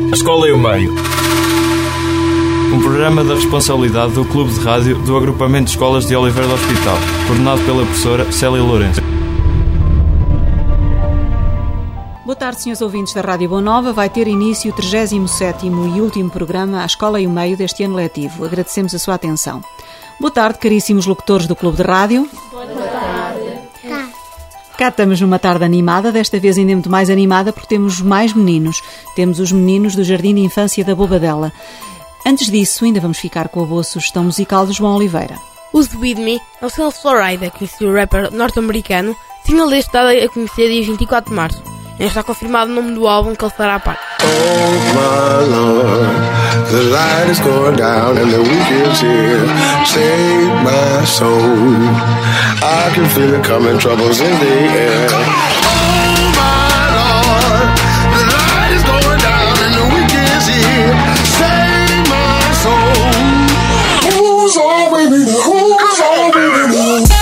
A Escola e o Meio. Um programa da responsabilidade do Clube de Rádio do Agrupamento de Escolas de Oliveira do Hospital, coordenado pela professora Célia Lourenço. Boa tarde, senhores ouvintes da Rádio Boa Nova. Vai ter início o 37º e último programa A Escola e o Meio deste ano letivo. Agradecemos a sua atenção. Boa tarde, caríssimos locutores do Clube de Rádio. Boa tarde. Cá estamos numa tarde animada, desta vez ainda muito mais animada porque temos mais meninos. Temos os meninos do Jardim de Infância da Bobadela. Antes disso, ainda vamos ficar com a boa sugestão musical de João Oliveira. Use With Me é o single Florida, conhecido rapper norte-americano, single este dado a conhecer dia 24 de março. Ainda está confirmado o nome do álbum que ele fará parte. Oh my Lord, the light is going down and the week is here. Save my soul, I can feel it coming, troubles in the air. Oh my Lord, the light is going down and the week is here. Save my soul. Who's on with me? Who's on with me?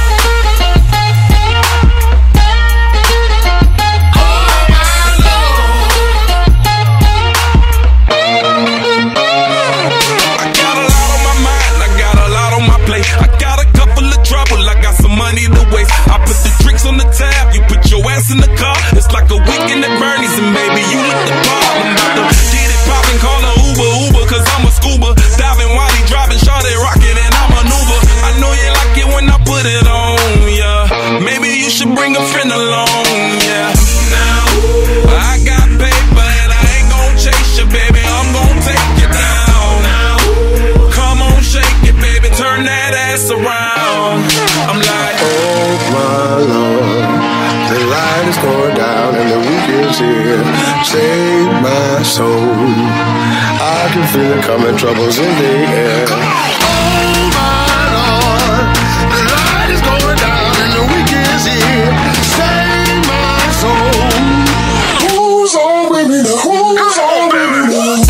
On the tab, you put your ass in the car. It's like a weekend at Bernie's, and baby, you look the part. I'm about to get it poppin', call a Uber, cause I'm a scuba. Diving while he driving, shawty rockin', and I maneuver. I know you like it when I put it on, yeah. Maybe you should bring a friend along, yeah. Now, I got paper, and I ain't gon' chase you, baby. I'm gon' take you down. Now, come on, shake it, baby. Turn that ass around. I'm like, oh my Lord, the light is going down and the week is here. Save my soul, I can feel it coming, troubles in the air. Oh my Lord, the light is going down and the week is here. Save my soul. Who's on with me now? Who's on with me now?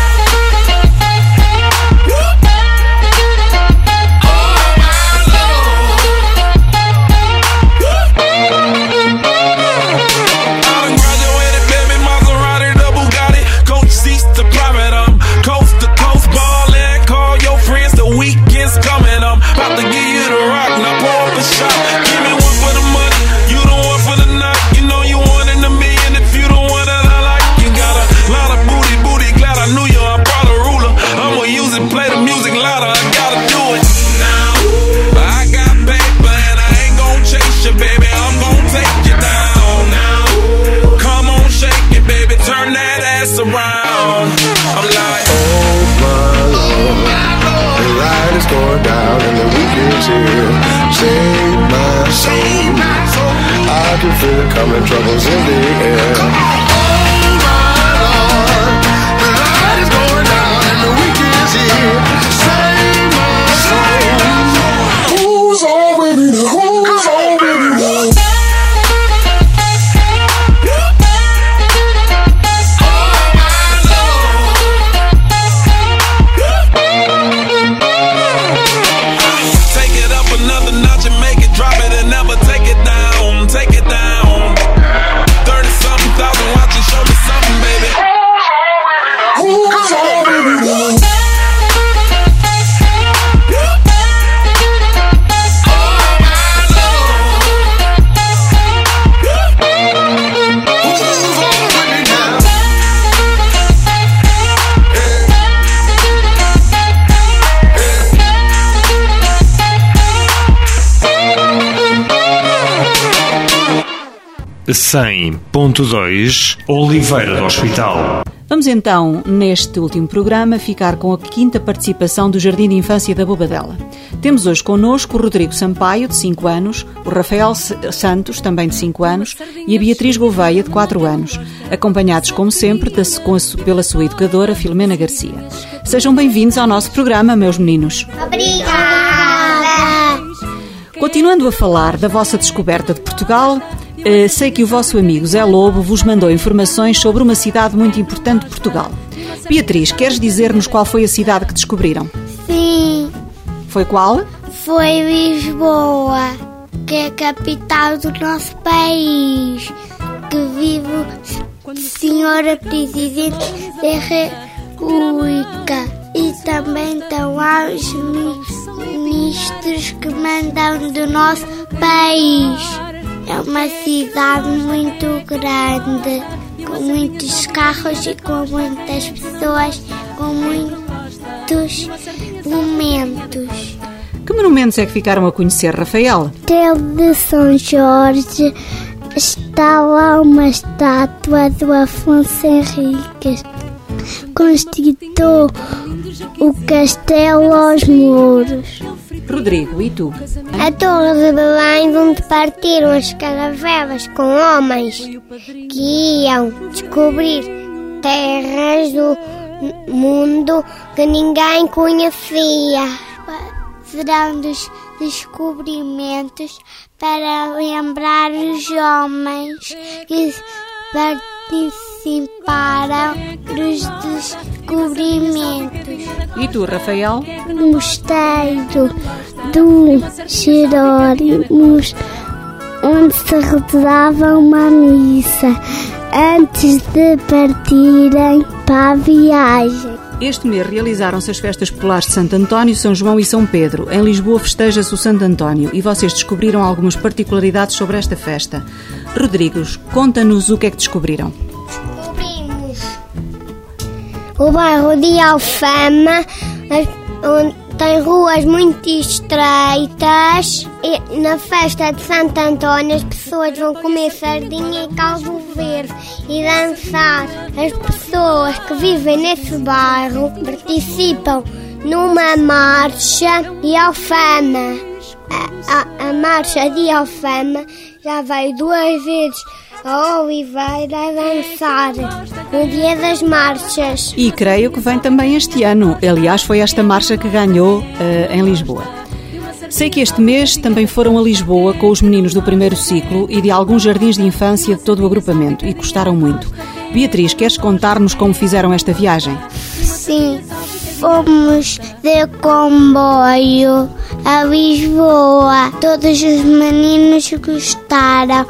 about to give you the rock, now pour up a shot. Give me one for the money, you the one for the night. You know you one in a million if you the one that I like. You got a lot of booty, glad I knew you. I brought a ruler, I'ma use it, play the music louder. I gotta do it now. I got paper and I ain't gon' chase you, baby. I'm gon' take you down now. Come on, shake it, baby. Turn that ass around. I'm like, oh my Lord, the light is going down and the week is here. Save my soul, I can feel it coming, troubles in the air. Oh my Lord, the light is going down and the week is here. Save my soul. Who's on with me now? Who's on with me now? (100.2) Oliveira do Hospital. Vamos então, neste último programa, ficar com a quinta participação do Jardim de Infância da Bobadela. Temos hoje connosco o Rodrigo Sampaio, de 5 anos, o Rafael Santos, também de 5 anos, e a Beatriz Gouveia, de 4 anos, acompanhados, como sempre, pela sua educadora, Filomena Garcia. Sejam bem-vindos ao nosso programa, meus meninos. Obrigada! Continuando a falar da vossa descoberta de Portugal, sei que o vosso amigo Zé Lobo vos mandou informações sobre uma cidade muito importante de Portugal. Beatriz, queres dizer-nos qual foi a cidade que descobriram? Sim. Foi qual? Foi Lisboa, que é a capital do nosso país, que vive Senhora Presidente da República. E também estão lá os ministros que mandam do nosso país. É uma cidade muito grande, com muitos carros e com muitas pessoas, com muitos monumentos. Que monumentos é que ficaram a conhecer, Rafael? Castelo de São Jorge, está lá uma estátua do Afonso Henriques. Constituiu o castelo aos muros. Rodrigo, e tu? A Torre de Belém, onde partiram as caravelas com homens que iam descobrir terras do mundo que ninguém conhecia. Serão dos descobrimentos para lembrar os homens que participaram dos descobrimentos. E tu, Rafael? No mosteiro dos Jerónimos, onde se rezava uma missa antes de partirem para a viagem. Este mês realizaram-se as festas populares de Santo António, São João e São Pedro. Em Lisboa festeja-se o Santo António e vocês descobriram algumas particularidades sobre esta festa. Rodrigues, conta-nos o que é que descobriram. Descobrimos o bairro de Alfama, onde tem ruas muito estreitas. E na festa de Santo António as pessoas vão comer sardinha e caldo verde e dançar. As pessoas que vivem nesse bairro participam numa marcha de Alfama. A marcha de Alfama já veio 2 vezes a Oliveira a dançar no dia das marchas. E creio que vem também este ano. Aliás, foi esta marcha que ganhou em Lisboa. Sei que este mês também foram a Lisboa com os meninos do primeiro ciclo e de alguns jardins de infância de todo o agrupamento e gostaram muito. Beatriz, queres contar-nos como fizeram esta viagem? Sim, fomos de comboio a Lisboa. Todos os meninos gostaram.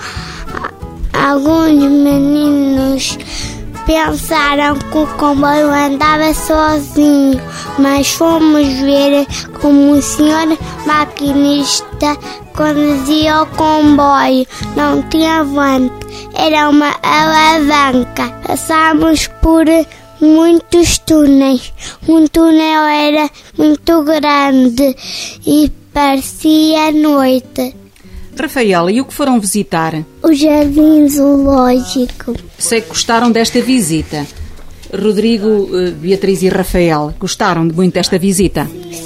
Alguns meninos pensaram que o comboio andava sozinho, mas fomos ver como o senhor maquinista conduzia o comboio. Não tinha volante, era uma alavanca. Passámos por muitos túneis. Um túnel era muito grande e parecia noite. Rafael, e o que foram visitar? O Jardim Zoológico. Sei que gostaram desta visita. Rodrigo, Beatriz e Rafael, gostaram muito desta visita?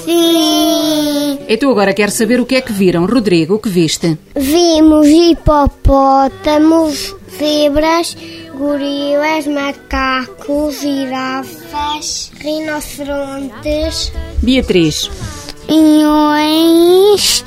Sim. E tu agora queres saber o que é que viram. Rodrigo, o que viste? Vimos hipopótamos, zebras, gorilas, macacos, girafas, rinocerontes, Beatriz. leões,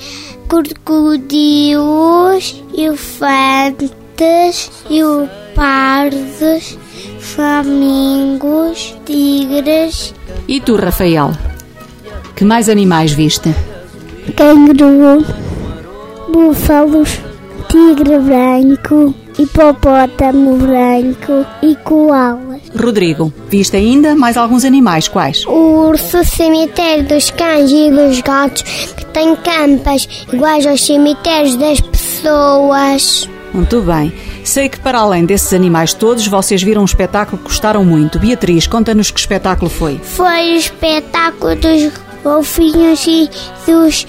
crocodilos, elefantes, leopardos, flamingos, tigres. E tu, Rafael? Que mais animais viste? Canguru, búfalos, tigre branco, hipopótamo branco e koalas. Rodrigo, viste ainda mais alguns animais? Quais? O urso, cemitério dos cães e dos gatos, que tem campas iguais aos cemitérios das pessoas. Muito bem. Sei que para além desses animais todos, vocês viram um espetáculo que gostaram muito. Beatriz, conta-nos que espetáculo foi. Foi o espetáculo dos golfinhos e dos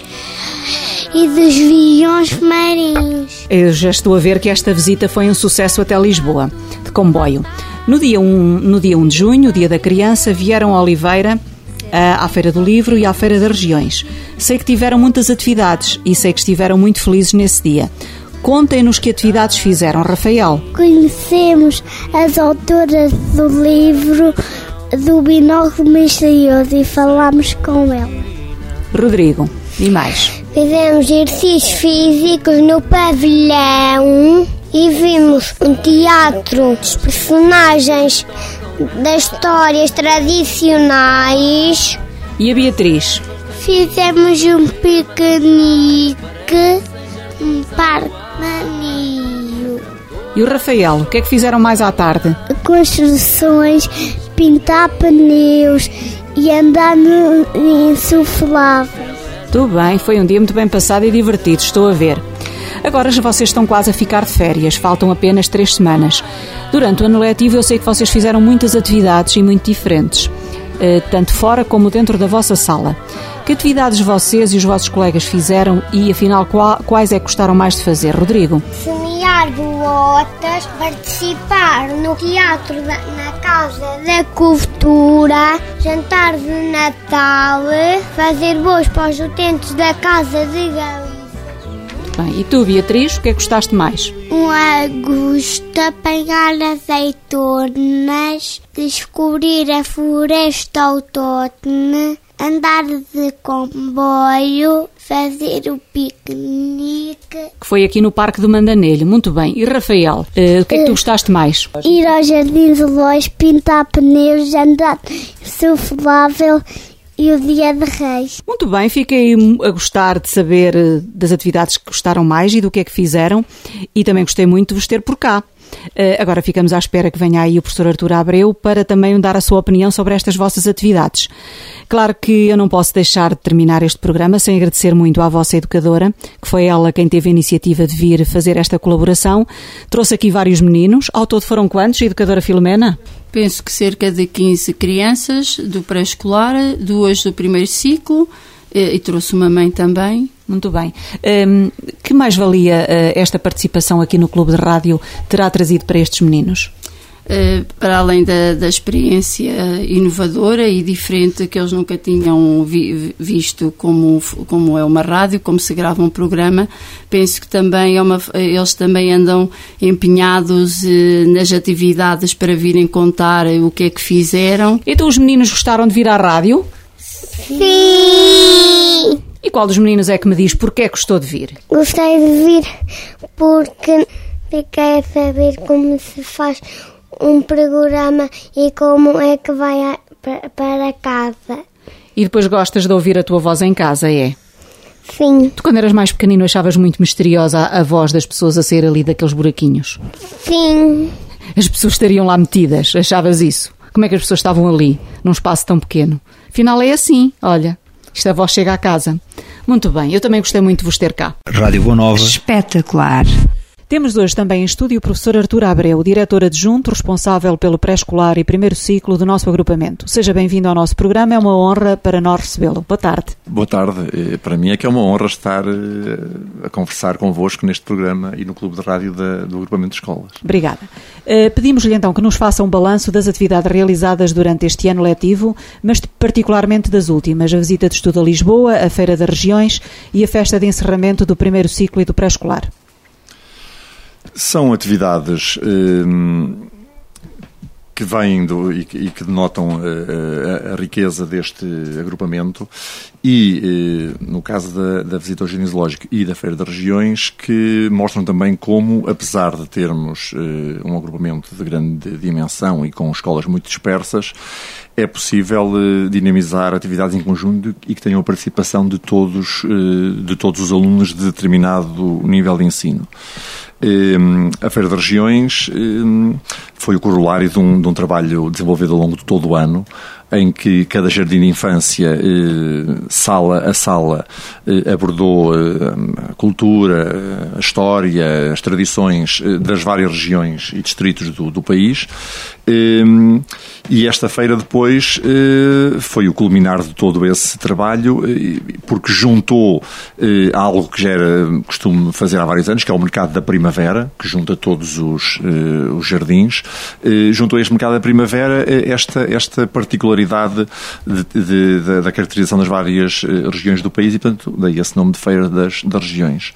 viões marinhos. Eu já estou a ver que esta visita foi um sucesso até Lisboa, de comboio. No dia 1 de junho, dia da criança, vieram a Oliveira, à Feira do Livro e à Feira das Regiões. Sei que tiveram muitas atividades e sei que estiveram muito felizes nesse dia. Contem-nos que atividades fizeram, Rafael. Conhecemos as autoras do livro do Binóculo Misterioso e falámos com ela. Rodrigo, e mais? Fizemos exercícios físicos no pavilhão e vimos um teatro dos personagens das histórias tradicionais. E a Beatriz? Fizemos um piquenique, um parque maninho. E o Rafael, o que é que fizeram mais à tarde? Construções, pintar pneus e andar em insuflável. Tudo bem, foi um dia muito bem passado e divertido, estou a ver. Agora já vocês estão quase a ficar de férias, faltam apenas 3 semanas. Durante o ano letivo eu sei que vocês fizeram muitas atividades e muito diferentes, tanto fora como dentro da vossa sala. Que atividades vocês e os vossos colegas fizeram e, afinal, quais é que gostaram mais de fazer? Rodrigo? Semear bolotas, participar no teatro na Casa da Cultura, jantar de Natal, fazer bolos para os utentes da Casa de Galiza. Bem, e tu, Beatriz, o que é que gostaste mais? Um agosto, apanhar azeitonas, descobrir a floresta autóctone, andar de comboio, fazer o piquenique. Que foi aqui no Parque do Mandanelho, muito bem. E Rafael, o que é que tu gostaste mais? Ir ao Jardim Zoológico, pintar pneus, andar insuflável e o Dia de Reis. Muito bem, fiquei a gostar de saber das atividades que gostaram mais e do que é que fizeram, e também gostei muito de vos ter por cá. Agora ficamos à espera que venha aí o professor Artur Abreu para também dar a sua opinião sobre estas vossas atividades. Claro que eu não posso deixar de terminar este programa sem agradecer muito à vossa educadora, que foi ela quem teve a iniciativa de vir fazer esta colaboração. Trouxe aqui vários meninos. Ao todo foram quantos, educadora Filomena? Penso que cerca de 15 crianças do pré-escolar, 2 do primeiro ciclo, e trouxe uma mãe também. Muito bem. Que mais-valia esta participação aqui no Clube de Rádio terá trazido para estes meninos? Para além da experiência inovadora e diferente que eles nunca tinham visto como é uma rádio, como se grava um programa, penso que também eles também andam empenhados nas atividades para virem contar o que é que fizeram. Então os meninos gostaram de vir à rádio? Sim! E qual dos meninos é que me diz porque é que gostou de vir? Gostei de vir porque fiquei a saber como se faz um programa e como é que vai para casa. E depois gostas de ouvir a tua voz em casa, é? Sim. Tu, quando eras mais pequenino, achavas muito misteriosa a voz das pessoas a sair ali daqueles buraquinhos? Sim. As pessoas estariam lá metidas, achavas isso? Como é que as pessoas estavam ali, num espaço tão pequeno? Afinal é assim, olha, esta voz chega à casa. Muito bem, eu também gostei muito de vos ter cá. Rádio Boa Nova. Espetacular. Temos hoje também em estúdio o professor Artur Abreu, diretor adjunto responsável pelo pré-escolar e primeiro ciclo do nosso agrupamento. Seja bem-vindo ao nosso programa, é uma honra para nós recebê-lo. Boa tarde. Boa tarde. Para mim é que é uma honra estar a conversar convosco neste programa e no Clube de Rádio do agrupamento de escolas. Obrigada. Pedimos-lhe então que nos faça um balanço das atividades realizadas durante este ano letivo, mas particularmente das últimas, a visita de estudo a Lisboa, a Feira das Regiões e a festa de encerramento do primeiro ciclo e do pré-escolar. São atividades que vêm e que denotam a riqueza deste agrupamento e, no caso da visita ao Jardim Zoológico e da Feira das Regiões, que mostram também como, apesar de termos um agrupamento de grande dimensão e com escolas muito dispersas, é possível dinamizar atividades em conjunto e que tenham a participação de todos os alunos de determinado nível de ensino. A Feira das Regiões foi o corolário de um trabalho desenvolvido ao longo de todo o ano, em que cada jardim de infância, sala a sala, abordou a cultura, a história, as tradições das várias regiões e distritos do país. E esta feira depois foi o culminar de todo esse trabalho, porque juntou algo que já era costume fazer há vários anos, que é o mercado da primavera, que junta todos os jardins. Juntou a este mercado da primavera esta particularidade da caracterização das várias regiões do país e, portanto, daí esse nome de Feira das Regiões.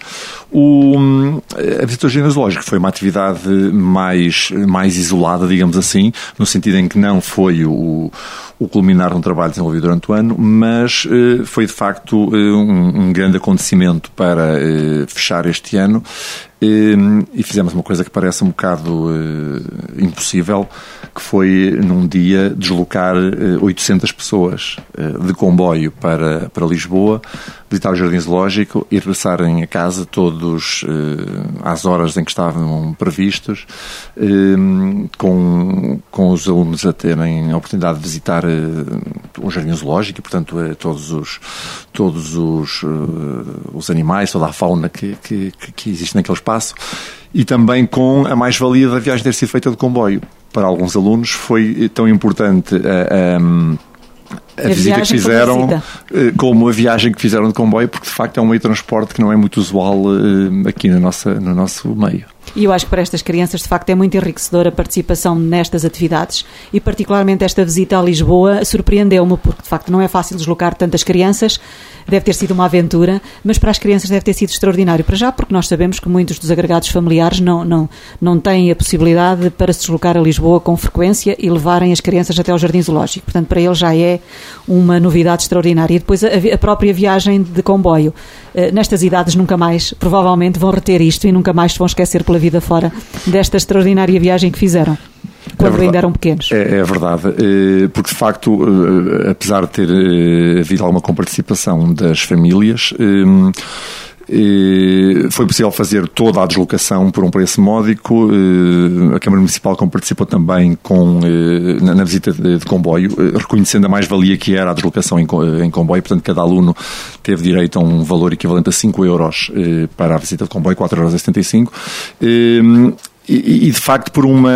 A visita ao Jardim Zoológico foi uma atividade mais isolada, digamos assim, no sentido em que não foi o culminar de um trabalho desenvolvido durante o ano, mas foi de facto um grande acontecimento para fechar este ano, e fizemos uma coisa que parece um bocado impossível, que foi num dia deslocar 800 pessoas de comboio para Lisboa, visitar o Jardim Zoológico e regressarem a casa todos às horas em que estavam previstos, com os alunos a terem a oportunidade de visitar o Jardim Zoológico e, portanto, todos os animais, toda a fauna que existe naquele espaço, e também com a mais-valia da viagem ter sido feita de comboio. Para alguns alunos foi tão importante a visita que fizeram como a viagem que fizeram de comboio, porque de facto é um meio de transporte que não é muito usual aqui no nosso meio. E eu acho que para estas crianças, de facto, é muito enriquecedora a participação nestas atividades e, particularmente, esta visita a Lisboa surpreendeu-me, porque, de facto, não é fácil deslocar tantas crianças, deve ter sido uma aventura, mas para as crianças deve ter sido extraordinário. Para já, porque nós sabemos que muitos dos agregados familiares não têm a possibilidade para se deslocar a Lisboa com frequência e levarem as crianças até ao Jardim Zoológico. Portanto, para eles já é uma novidade extraordinária. E depois a própria viagem de comboio. Nestas idades nunca mais, provavelmente, vão reter isto e nunca mais se vão esquecer pela vida fora desta extraordinária viagem que fizeram, quando ainda eram pequenos. É verdade, porque de facto, apesar de ter havido alguma comparticipação das famílias, foi possível fazer toda a deslocação por um preço módico. A Câmara Municipal participou também na visita de comboio, reconhecendo a mais-valia que era a deslocação em comboio. Portanto, cada aluno teve direito a um valor equivalente a 5 euros para a visita de comboio, 4,75 €. E de facto, por um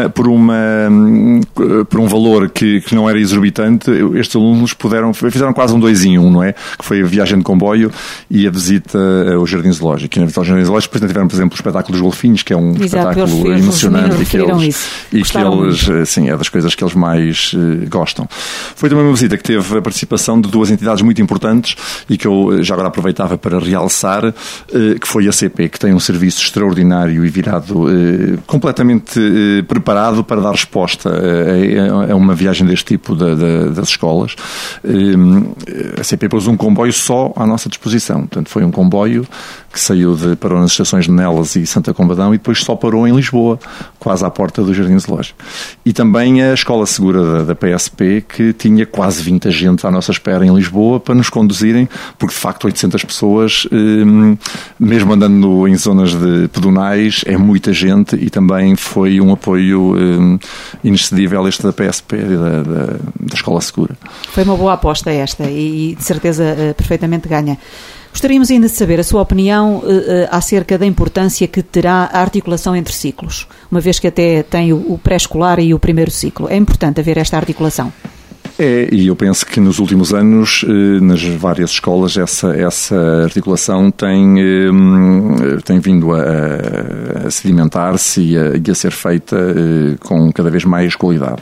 valor que não era exorbitante, estes alunos fizeram quase um 2 em 1, não é? Que foi a viagem de comboio e a visita ao Jardim Zoológico. E na visita ao Jardim Zoológico, depois tiveram, por exemplo, o espetáculo dos golfinhos, que é um espetáculo emocionante e que eles, sim, é das coisas que eles mais gostam. Foi também uma visita que teve a participação de 2 entidades muito importantes e que eu já agora aproveitava para realçar, que foi a CP, que tem um serviço extraordinário e virado completamente preparado para dar resposta a uma viagem deste tipo das escolas. A CP pôs um comboio só à nossa disposição. Portanto, foi um comboio que parou nas estações de Nelas e Santa Combadão e depois só parou em Lisboa, quase à porta do Jardim Zoológico. E também a Escola Segura da PSP, que tinha quase 20 agentes à nossa espera em Lisboa para nos conduzirem, porque de facto 800 pessoas, mesmo andando em zonas de pedonais, é muita gente, e também foi um apoio inexcedível este da PSP, da Escola Segura. Foi uma boa aposta esta e de certeza perfeitamente ganha. Gostaríamos ainda de saber a sua opinião acerca da importância que terá a articulação entre ciclos, uma vez que até tem o pré-escolar e o primeiro ciclo. É importante haver esta articulação. E eu penso que nos últimos anos, nas várias escolas, essa articulação tem vindo a sedimentar-se e a ser feita com cada vez mais qualidade.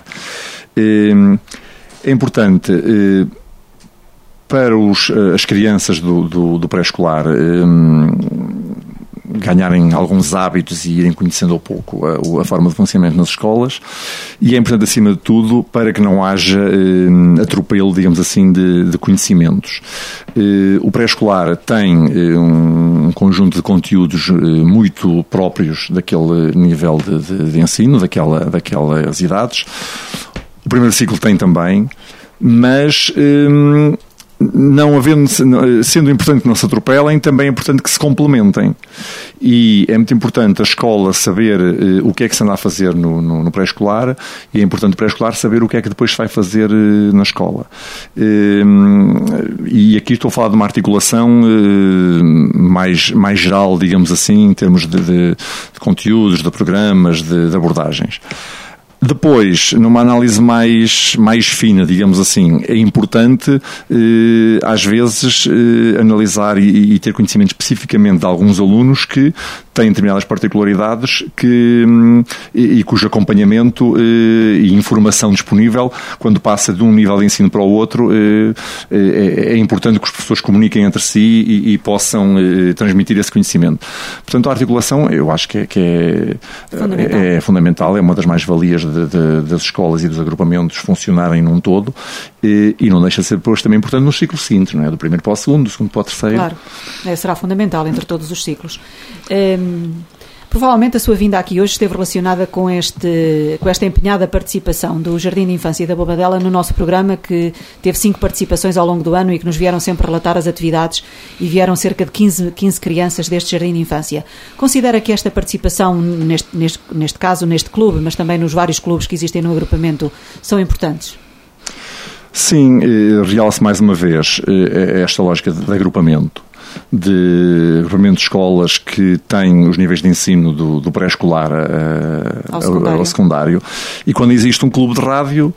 É importante para as crianças do pré-escolar ganharem alguns hábitos e irem conhecendo um pouco a forma de funcionamento nas escolas, e é importante, acima de tudo, para que não haja atropelo, digamos assim, de conhecimentos. O pré-escolar tem um conjunto de conteúdos muito próprios daquele nível de ensino, daquelas idades. O primeiro ciclo tem também, mas sendo importante que não se atropelem, também é importante que se complementem. E é muito importante a escola saber o que é que se anda a fazer no pré-escolar, e é importante o pré-escolar saber o que é que depois se vai fazer na escola. E aqui estou a falar de uma articulação mais geral, digamos assim, em termos de conteúdos, de programas, de abordagens. Depois, numa análise mais fina, digamos assim, é importante, às vezes, analisar e ter conhecimento especificamente de alguns alunos que têm determinadas particularidades e cujo acompanhamento e informação disponível, quando passa de um nível de ensino para o outro, é importante que os professores comuniquem entre si e possam transmitir esse conhecimento. Portanto, a articulação, eu acho que é fundamental, é uma das mais-valias das escolas e dos agrupamentos funcionarem num todo, e não deixa de ser depois também importante nos ciclos seguintes, não é? Do primeiro para o segundo, do segundo para o terceiro. Claro, será fundamental entre todos os ciclos. Provavelmente a sua vinda aqui hoje esteve relacionada com esta empenhada participação do Jardim de Infância da Bobadela no nosso programa, que teve 5 participações ao longo do ano e que nos vieram sempre relatar as atividades, e vieram cerca de 15 crianças deste Jardim de Infância. Considera que esta participação, neste caso, neste clube, mas também nos vários clubes que existem no agrupamento, são importantes? Sim, realça mais uma vez esta lógica de agrupamento de escolas que têm os níveis de ensino do pré-escolar ao secundário. E quando existe um clube de rádio,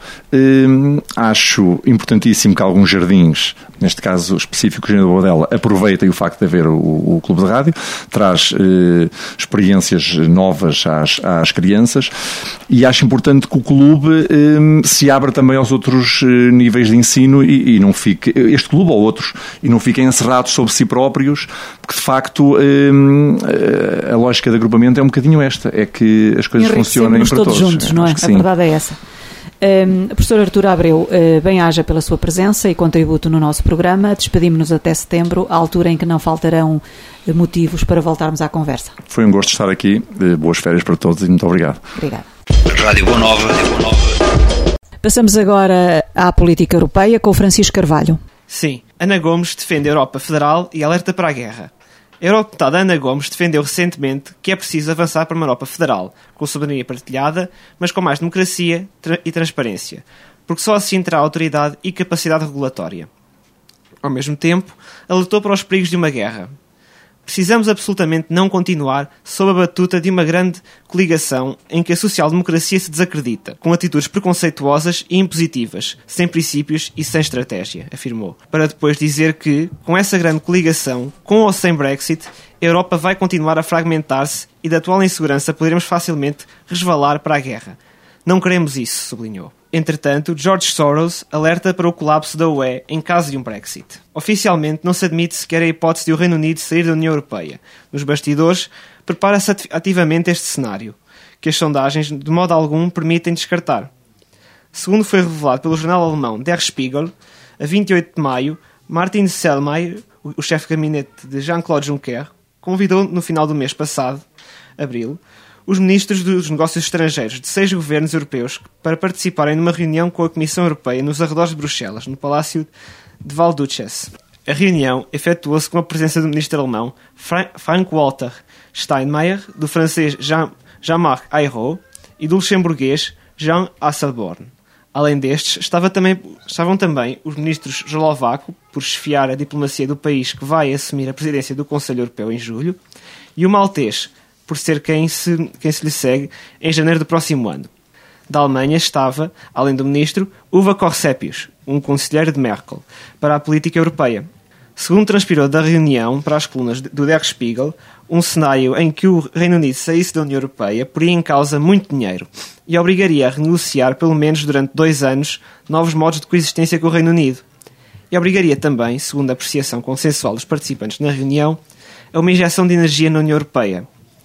acho importantíssimo que alguns jardins, neste caso específico o Jardim da Bobadela, aproveitem o facto de haver o clube de rádio, traz experiências novas às crianças, e acho importante que o clube se abra também aos outros níveis de ensino e não fique, este clube ou outros, e não fiquem encerrados sobre si próprios, porque de facto a lógica de agrupamento é um bocadinho esta, é que as coisas funcionem para todos juntos, não é? A verdade é essa. Professor Artur Abreu, bem-aja pela sua presença e contributo no nosso programa. Despedimos-nos até setembro, à altura em que não faltarão motivos para voltarmos à conversa. Foi um gosto estar aqui, boas férias para todos e muito obrigado. Obrigada. Rádio Boa Nova. Passamos agora à política europeia com o Francisco Carvalho. Sim, Ana Gomes defende a Europa Federal e alerta para a guerra. A eurodeputada Ana Gomes defendeu recentemente que é preciso avançar para uma Europa Federal, com soberania partilhada, mas com mais democracia e transparência, porque só assim terá autoridade e capacidade regulatória. Ao mesmo tempo, alertou para os perigos de uma guerra. Precisamos absolutamente não continuar sob a batuta de uma grande coligação em que a social-democracia se desacredita, com atitudes preconceituosas e impositivas, sem princípios e sem estratégia, afirmou. Para depois dizer que, com essa grande coligação, com ou sem Brexit, a Europa vai continuar a fragmentar-se e da atual insegurança poderemos facilmente resvalar para a guerra. Não queremos isso, sublinhou. Entretanto, George Soros alerta para o colapso da UE em caso de um Brexit. Oficialmente, não se admite sequer a hipótese de o Reino Unido sair da União Europeia. Nos bastidores, prepara-se ativamente este cenário, que as sondagens, de modo algum, permitem descartar. Segundo foi revelado pelo jornal alemão Der Spiegel, a 28 de maio, Martin Selmayr, o chefe de gabinete de Jean-Claude Juncker, convidou no final do mês passado, abril, os ministros dos negócios estrangeiros de 6 governos europeus para participarem numa reunião com a Comissão Europeia nos arredores de Bruxelas, no Palácio de Valdúchas. A reunião efetuou-se com a presença do ministro alemão Frank-Walter Steinmeier, do francês Jean-Marc Ayrault e do luxemburguês Jean Asselborn. Além destes, estavam também os ministros eslovaco, por chefiar a diplomacia do país que vai assumir a presidência do Conselho Europeu em julho, e o maltês, por ser quem se lhe segue em janeiro do próximo ano. Da Alemanha estava, além do ministro, Uwe Corsepius, um conselheiro de Merkel, para a política europeia. Segundo transpirou da reunião para as colunas do Der Spiegel, um cenário em que o Reino Unido saísse da União Europeia poria em causa muito dinheiro e obrigaria a renegociar, pelo menos durante 2 anos, novos modos de coexistência com o Reino Unido. E obrigaria também, segundo a apreciação consensual dos participantes na reunião, a uma injeção de energia na União Europeia.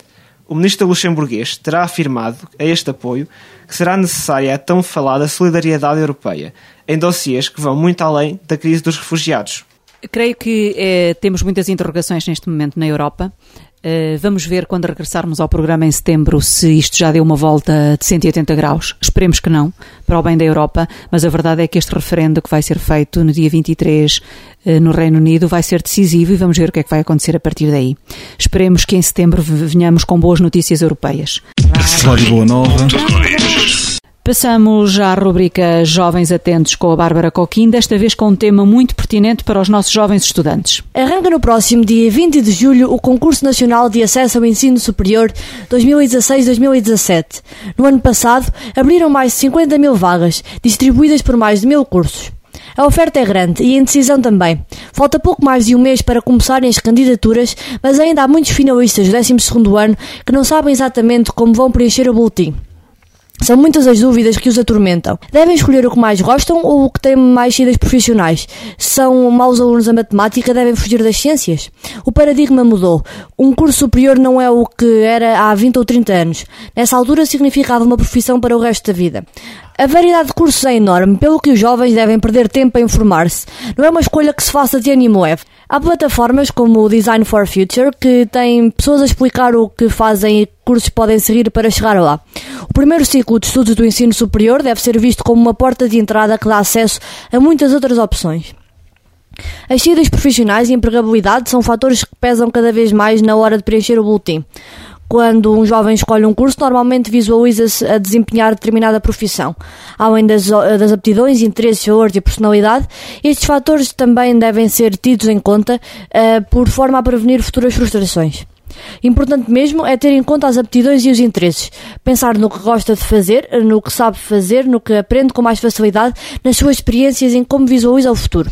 O ministro luxemburguês terá afirmado a este apoio que será necessária a tão falada solidariedade europeia, em dossiês que vão muito além da crise dos refugiados. Creio que temos muitas interrogações neste momento na Europa. Vamos ver quando regressarmos ao programa em setembro se isto já deu uma volta de 180 graus. Esperemos que não, para o bem da Europa, mas a verdade é que este referendo que vai ser feito no dia 23 no Reino Unido vai ser decisivo e vamos ver o que é que vai acontecer a partir daí. Esperemos que em setembro venhamos com boas notícias europeias. Rádio Boa Nova. Passamos à rubrica Jovens Atentos com a Bárbara Coquim, desta vez com um tema muito pertinente para os nossos jovens estudantes. Arranca no próximo dia 20 de julho o Concurso Nacional de Acesso ao Ensino Superior 2016-2017. No ano passado, abriram mais de 50 mil vagas, distribuídas por mais de 1000 cursos. A oferta é grande e a indecisão também. Falta pouco mais de um mês para começarem as candidaturas, mas ainda há muitos finalistas do 12º ano que não sabem exatamente como vão preencher o boletim. São muitas as dúvidas que os atormentam. Devem escolher o que mais gostam ou o que tem mais saídas profissionais? São maus alunos da matemática, devem fugir das ciências? O paradigma mudou. Um curso superior não é o que era há 20 ou 30 anos. Nessa altura significava uma profissão para o resto da vida. A variedade de cursos é enorme, pelo que os jovens devem perder tempo a informar-se. Não é uma escolha que se faça de ânimo leve. Há plataformas como o Design for Future que têm pessoas a explicar o que fazem e que cursos podem seguir para chegar lá. O primeiro ciclo de estudos do ensino superior deve ser visto como uma porta de entrada que dá acesso a muitas outras opções. As saídas profissionais e empregabilidade são fatores que pesam cada vez mais na hora de preencher o boletim. Quando um jovem escolhe um curso, normalmente visualiza-se a desempenhar determinada profissão. Além das aptidões, interesses, valores e personalidade, estes fatores também devem ser tidos em conta por forma a prevenir futuras frustrações. Importante mesmo é ter em conta as aptidões e os interesses. Pensar no que gosta de fazer, no que sabe fazer, no que aprende com mais facilidade, nas suas experiências e em como visualiza o futuro.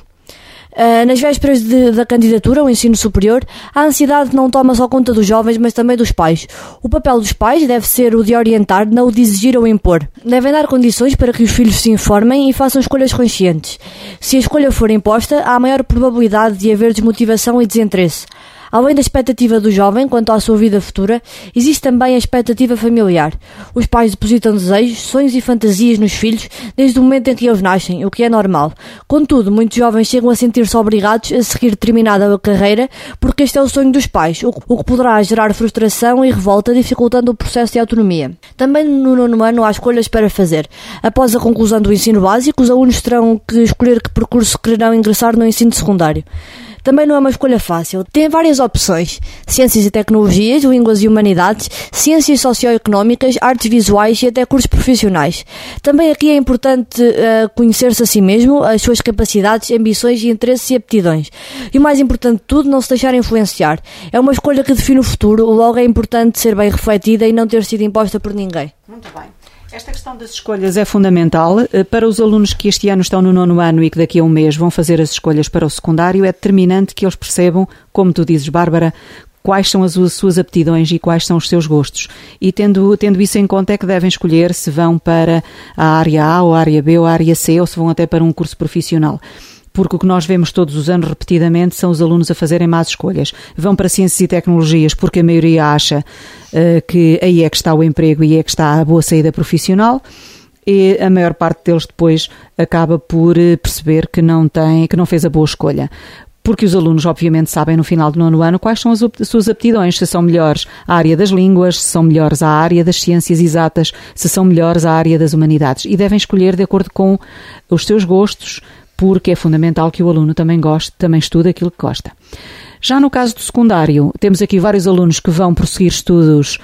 Nas vésperas da candidatura ao ensino superior, a ansiedade não toma só conta dos jovens, mas também dos pais. O papel dos pais deve ser o de orientar, não o de exigir ou impor. Devem dar condições para que os filhos se informem e façam escolhas conscientes. Se a escolha for imposta, há maior probabilidade de haver desmotivação e desinteresse. Além da expectativa do jovem quanto à sua vida futura, existe também a expectativa familiar. Os pais depositam desejos, sonhos e fantasias nos filhos desde o momento em que eles nascem, o que é normal. Contudo, muitos jovens chegam a sentir-se obrigados a seguir determinada carreira porque este é o sonho dos pais, o que poderá gerar frustração e revolta, dificultando o processo de autonomia. Também no 9º ano há escolhas para fazer. Após a conclusão do ensino básico, os alunos terão que escolher que percurso quererão ingressar no ensino secundário. Também não é uma escolha fácil. Tem várias opções: ciências e tecnologias, línguas e humanidades, ciências socioeconómicas, artes visuais e até cursos profissionais. Também aqui é importante conhecer-se a si mesmo, as suas capacidades, ambições, interesses e aptidões. E o mais importante de tudo, não se deixar influenciar. É uma escolha que define o futuro, logo é importante ser bem refletida e não ter sido imposta por ninguém. Muito bem. Esta questão das escolhas é fundamental. Para os alunos que este ano estão no 9º ano e que daqui a um mês vão fazer as escolhas para o secundário, é determinante que eles percebam, como tu dizes, Bárbara, quais são as suas aptidões e quais são os seus gostos. E tendo isso em conta é que devem escolher se vão para a área A ou a área B ou a área C ou se vão até para um curso profissional. Porque o que nós vemos todos os anos repetidamente são os alunos a fazerem más escolhas. Vão para ciências e tecnologias porque a maioria acha que aí é que está o emprego e é que está a boa saída profissional, e a maior parte deles depois acaba por perceber que não fez a boa escolha. Porque os alunos, obviamente, sabem no final do 9º ano quais são as suas aptidões, se são melhores à área das línguas, se são melhores à área das ciências exatas, se são melhores à área das humanidades. E devem escolher de acordo com os seus gostos, porque é fundamental que o aluno também goste, também estude aquilo que gosta. Já no caso do secundário, temos aqui vários alunos que vão prosseguir estudos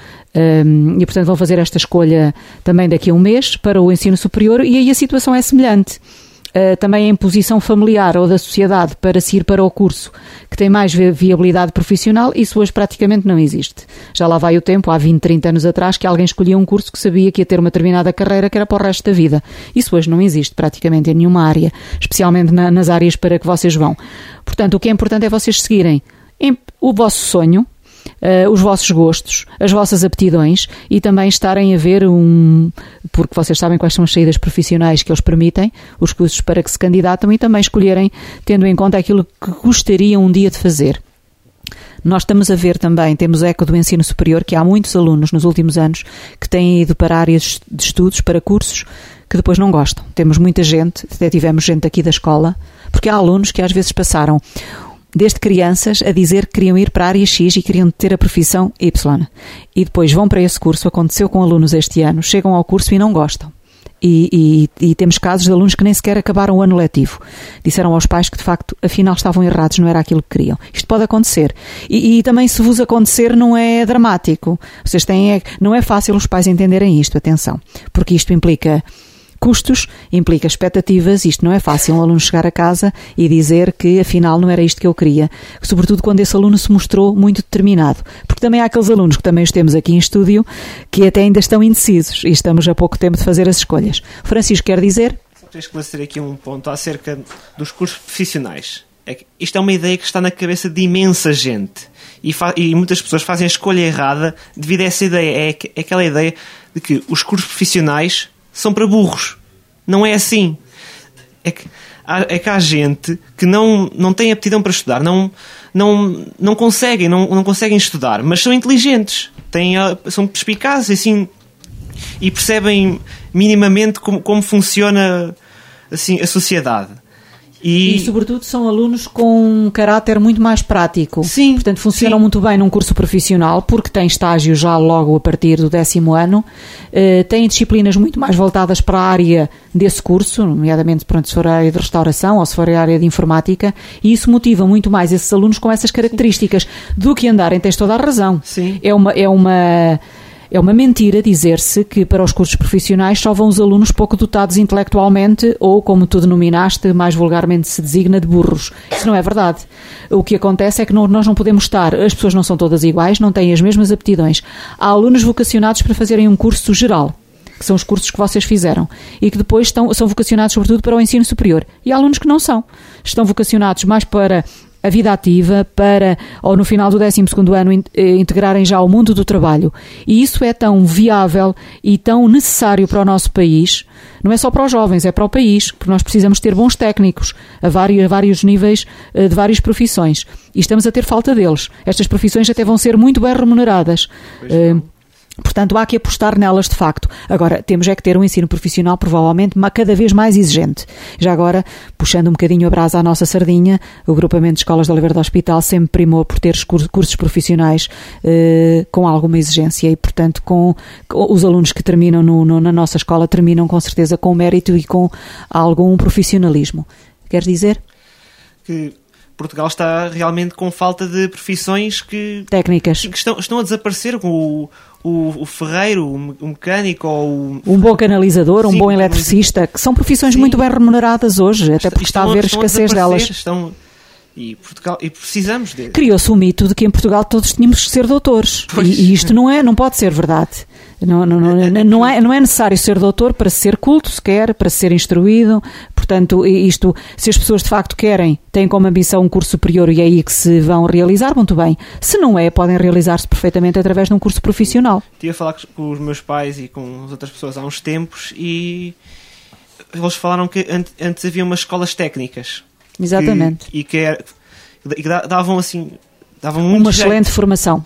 e, portanto, vão fazer esta escolha também daqui a um mês para o ensino superior, e aí a situação é semelhante. Também a imposição familiar ou da sociedade para se ir para o curso que tem mais viabilidade profissional, isso hoje praticamente não existe. Já lá vai o tempo, há 20, 30 anos atrás, que alguém escolhia um curso que sabia que ia ter uma determinada carreira que era para o resto da vida. Isso hoje não existe praticamente em nenhuma área, especialmente nas áreas para que vocês vão. Portanto, o que é importante é vocês seguirem o vosso sonho, os vossos gostos, as vossas aptidões, e também estarem a ver porque vocês sabem quais são as saídas profissionais que eles permitem, os cursos para que se candidatam, e também escolherem tendo em conta aquilo que gostariam um dia de fazer. Nós estamos a ver também, temos eco do ensino superior, que há muitos alunos nos últimos anos que têm ido para áreas de estudos, para cursos que depois não gostam. Temos muita gente, até tivemos gente aqui da escola, porque há alunos que às vezes passaram desde crianças a dizer que queriam ir para a área X e queriam ter a profissão Y. E depois vão para esse curso, aconteceu com alunos este ano, chegam ao curso e não gostam. E temos casos de alunos que nem sequer acabaram o ano letivo. Disseram aos pais que, de facto, afinal estavam errados, não era aquilo que queriam. Isto pode acontecer. E também, se vos acontecer, não é dramático. Vocês não é fácil os pais entenderem isto, atenção. Porque isto implica custos, implica expectativas. Isto não é fácil um aluno chegar a casa e dizer que afinal não era isto que eu queria, sobretudo quando esse aluno se mostrou muito determinado, porque também há aqueles alunos que também os temos aqui em estúdio que até ainda estão indecisos e estamos a pouco tempo de fazer as escolhas. Francisco, quer dizer? Só queria esclarecer aqui um ponto acerca dos cursos profissionais. Isto é uma ideia que está na cabeça de imensa gente e muitas pessoas fazem a escolha errada devido a essa ideia. É aquela ideia de que os cursos profissionais são para burros. Não é assim. É que há gente que não tem aptidão para estudar, não conseguem estudar, mas são inteligentes, são perspicazes, assim, e percebem minimamente como funciona assim, a sociedade. E, sobretudo, são alunos com um caráter muito mais prático. Sim. Portanto, funcionam muito bem num curso profissional, porque têm estágio já logo a partir do 10º ano, têm disciplinas muito mais voltadas para a área desse curso, nomeadamente se for a área de restauração ou se for a área de informática, e isso motiva muito mais esses alunos com essas características do que andarem, tens toda a razão. Sim. É uma mentira dizer-se que para os cursos profissionais só vão os alunos pouco dotados intelectualmente ou, como tu denominaste, mais vulgarmente se designa, de burros. Isso não é verdade. O que acontece é que nós não podemos estar, as pessoas não são todas iguais, não têm as mesmas aptidões. Há alunos vocacionados para fazerem um curso geral, que são os cursos que vocês fizeram, e que depois são vocacionados sobretudo para o ensino superior. E há alunos que não são. Estão vocacionados mais para a vida ativa, ou no final do 12º ano integrarem já o mundo do trabalho. E isso é tão viável e tão necessário para o nosso país, não é só para os jovens, é para o país, porque nós precisamos ter bons técnicos a vários níveis, de várias profissões, e estamos a ter falta deles. Estas profissões até vão ser muito bem remuneradas. Portanto, há que apostar nelas de facto. Agora, temos é que ter um ensino profissional provavelmente cada vez mais exigente. Já agora, puxando um bocadinho a brasa à nossa sardinha, o agrupamento de escolas de Oliveira do Hospital sempre primou por ter cursos profissionais com alguma exigência e, portanto, com os alunos que terminam na nossa escola terminam com certeza com mérito e com algum profissionalismo. Queres dizer? Que Portugal está realmente com falta de profissões técnicas que estão a desaparecer, com o ferreiro, o mecânico ou um bom canalizador, um bom eletricista, que são profissões muito bem remuneradas hoje, até porque está a haver escassez delas. E precisamos de... Criou-se o mito de que em Portugal todos tínhamos que ser doutores. E isto não pode ser verdade. Não é necessário ser doutor para ser culto sequer, para ser instruído. Portanto, se as pessoas de facto têm como ambição um curso superior e é aí que se vão realizar, muito bem. Se não é, podem realizar-se perfeitamente através de um curso profissional. Estive a falar com os meus pais e com as outras pessoas há uns tempos e eles falaram que antes havia umas escolas técnicas. Exatamente. Que davam assim... uma excelente formação.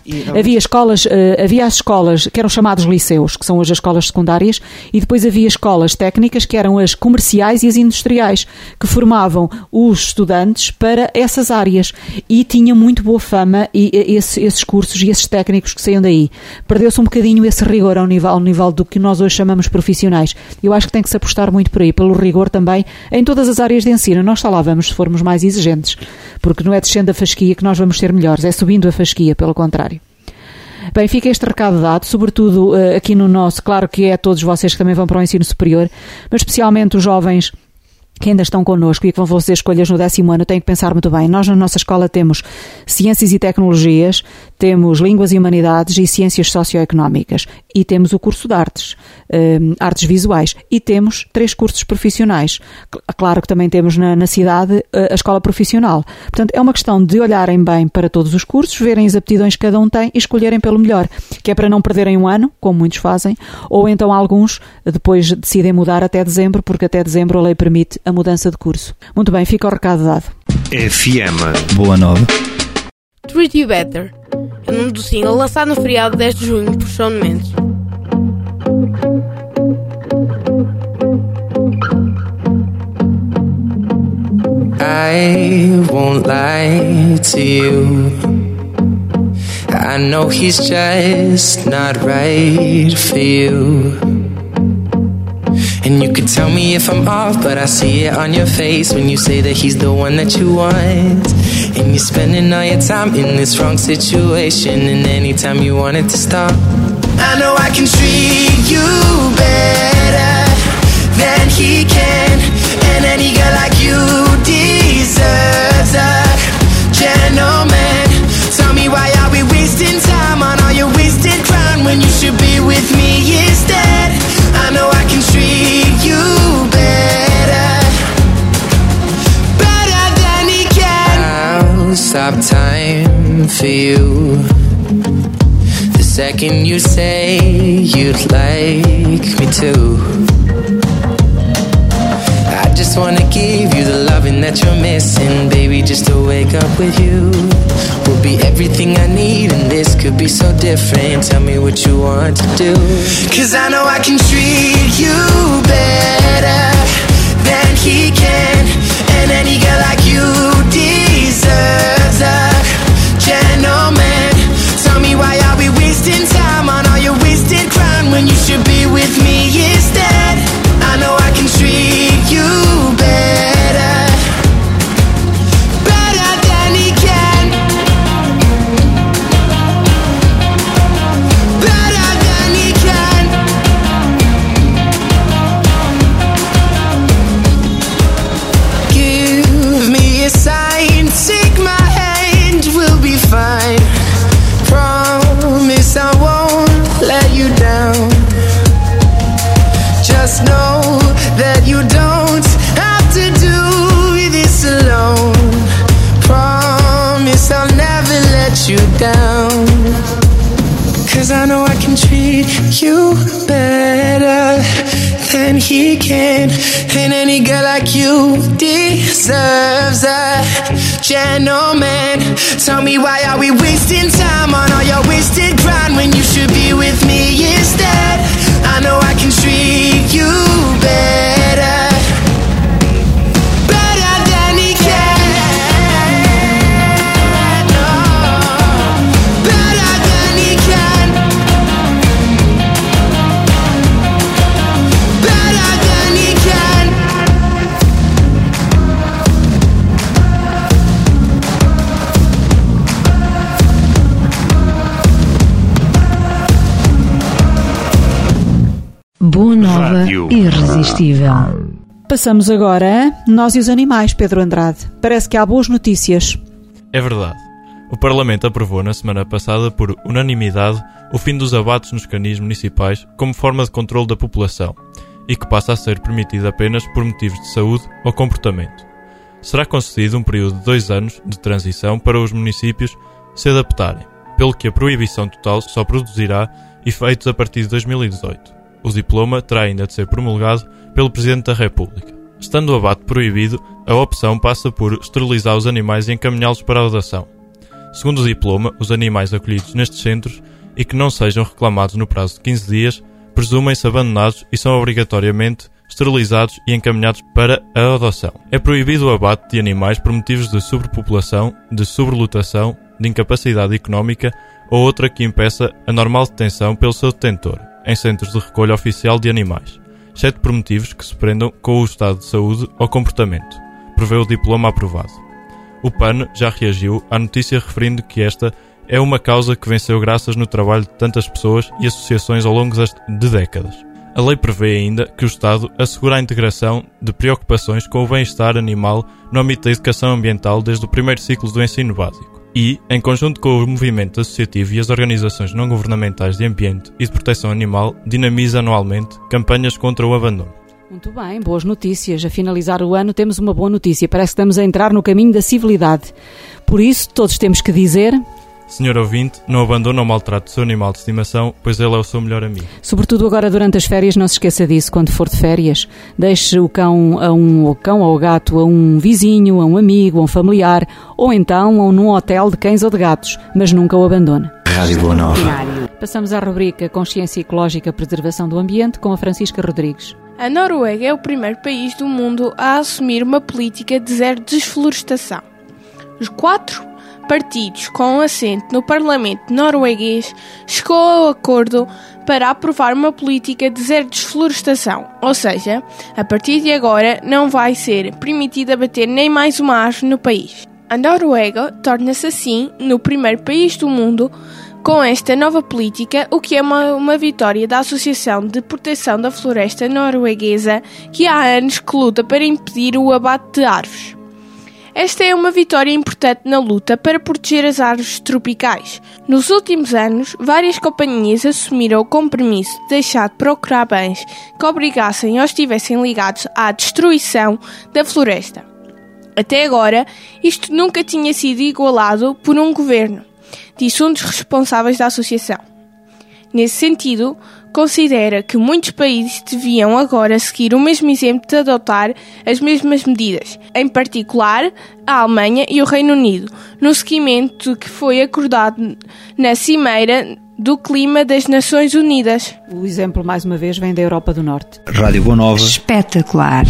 Havia as escolas que eram chamadas liceus, que são hoje as escolas secundárias, e depois havia escolas técnicas que eram as comerciais e as industriais, que formavam os estudantes para essas áreas e tinha muito boa fama e esses cursos e esses técnicos que saíam daí. Perdeu-se um bocadinho esse rigor ao nível do que nós hoje chamamos profissionais. Eu acho que tem que se apostar muito por aí, pelo rigor também em todas as áreas de ensino. Nós só lá vamos se formos mais exigentes, porque não é descendo a fasquia que nós vamos ser melhores, é subindo a fasquia, pelo contrário. Bem, fica este recado dado, sobretudo aqui no nosso, claro que é a todos vocês que também vão para o ensino superior, mas especialmente os jovens que ainda estão connosco e que vão fazer escolhas no 10º ano, têm que pensar muito bem. Nós na nossa escola temos ciências e tecnologias, temos línguas e humanidades e ciências socioeconómicas e temos o curso de artes visuais e temos 3 cursos profissionais. Claro que também temos na cidade a escola profissional. Portanto, é uma questão de olharem bem para todos os cursos, verem as aptidões que cada um tem e escolherem pelo melhor, que é para não perderem um ano, como muitos fazem, ou então alguns depois decidem mudar até dezembro, porque até dezembro a lei permite a mudança de curso. Muito bem, fica o recado dado. FM Boa Nova. Treat You Better é o nome do single lançado no feriado 10 de junho por Shawn Mendes. I won't lie to you. I know he's just not right for you. And you could tell me if I'm off, but I see it on your face when you say that he's the one that you want. And you're spending all your time in this wrong situation, and anytime you want it to stop. I know I can treat you better than he can, and any girl like you deserves a gentleman. Tell me why are we wasting time on all your wasted crown when you should be with me instead. I know I can treat you better than he can. I'll stop time for you the second you say you'd like me to. I just wanna give you the loving that you're missing, baby, just to wake up with you will be everything I need, and this could be so different. Tell me what you want to do, 'cause I know I can treat you better than he can, and any girl like you deserves a gentleman. Tell me, why are we wasting time on all your wasted crime when you should be with me instead? I know I can treat you better, better than he can, better than he can. Give me a sign, take my hand, we'll be fine. Promise I won't let you down. Just know that you don't have to do this alone. Promise I'll never let you down, 'cause I know I can treat you better than he can, and any girl like you deserves a gentleman. Tell me, why are we wasting time on all your wasted grind when you should be with me instead? I know I can treat you better, better than he can. Oh, better than he can, better than he can. Boa Nova, irresistível. Passamos agora a Nós e os Animais, Pedro Andrade. Parece que há boas notícias. É verdade. O Parlamento aprovou na semana passada, por unanimidade, o fim dos abates nos canis municipais como forma de controle da população e que passa a ser permitido apenas por motivos de saúde ou comportamento. Será concedido um período de 2 anos de transição para os municípios se adaptarem, pelo que a proibição total só produzirá efeitos a partir de 2018. O diploma terá ainda de ser promulgado pelo Presidente da República. Estando o abate proibido, a opção passa por esterilizar os animais e encaminhá-los para a adoção. Segundo o diploma, os animais acolhidos nestes centros e que não sejam reclamados no prazo de 15 dias presumem-se abandonados e são obrigatoriamente esterilizados e encaminhados para a adoção. É proibido o abate de animais por motivos de sobrepopulação, de sobrelotação, de incapacidade económica ou outra que impeça a normal detenção pelo seu detentor em centros de recolha oficial de animais, exceto por motivos que se prendam com o estado de saúde ou comportamento, prevê o diploma aprovado. O PAN já reagiu à notícia referindo que esta é uma causa que venceu graças no trabalho de tantas pessoas e associações ao longo de décadas. A lei prevê ainda que o Estado assegura a integração de preocupações com o bem-estar animal no âmbito da educação ambiental desde o primeiro ciclo do ensino básico. E, em conjunto com o movimento associativo e as organizações não governamentais de ambiente e de proteção animal, dinamiza anualmente campanhas contra o abandono. Muito bem, boas notícias. A finalizar o ano temos uma boa notícia. Parece que estamos a entrar no caminho da civilidade. Por isso, todos temos que dizer... Senhor ouvinte, não abandone ou maltrate o seu animal de estimação, pois ele é o seu melhor amigo. Sobretudo agora durante as férias, não se esqueça disso. Quando for de férias, deixe o cão ou o gato a um vizinho, a um amigo, a um familiar, ou então num hotel de cães ou de gatos, mas nunca o abandone. Rádio Boa Nova. Passamos à rubrica Consciência Ecológica, Preservação do Ambiente, com a Francisca Rodrigues. A Noruega é o primeiro país do mundo a assumir uma política de zero desflorestação. Os 4 partidos com assento no Parlamento norueguês chegou ao acordo para aprovar uma política de zero desflorestação, ou seja, a partir de agora não vai ser permitido abater nem mais uma árvore no país. A Noruega torna-se assim no primeiro país do mundo com esta nova política, o que é uma vitória da Associação de Proteção da Floresta Norueguesa, que há anos que luta para impedir o abate de árvores. Esta é uma vitória importante na luta para proteger as árvores tropicais. Nos últimos anos, várias companhias assumiram o compromisso de deixar de procurar bens que obrigassem ou estivessem ligados à destruição da floresta. Até agora, isto nunca tinha sido igualado por um governo, disse um dos responsáveis da associação. Nesse sentido, considera que muitos países deviam agora seguir o mesmo exemplo de adotar as mesmas medidas, em particular a Alemanha e o Reino Unido, no seguimento que foi acordado na Cimeira do Clima das Nações Unidas. O exemplo, mais uma vez, vem da Europa do Norte. Rádio Boa Nova. Espetacular!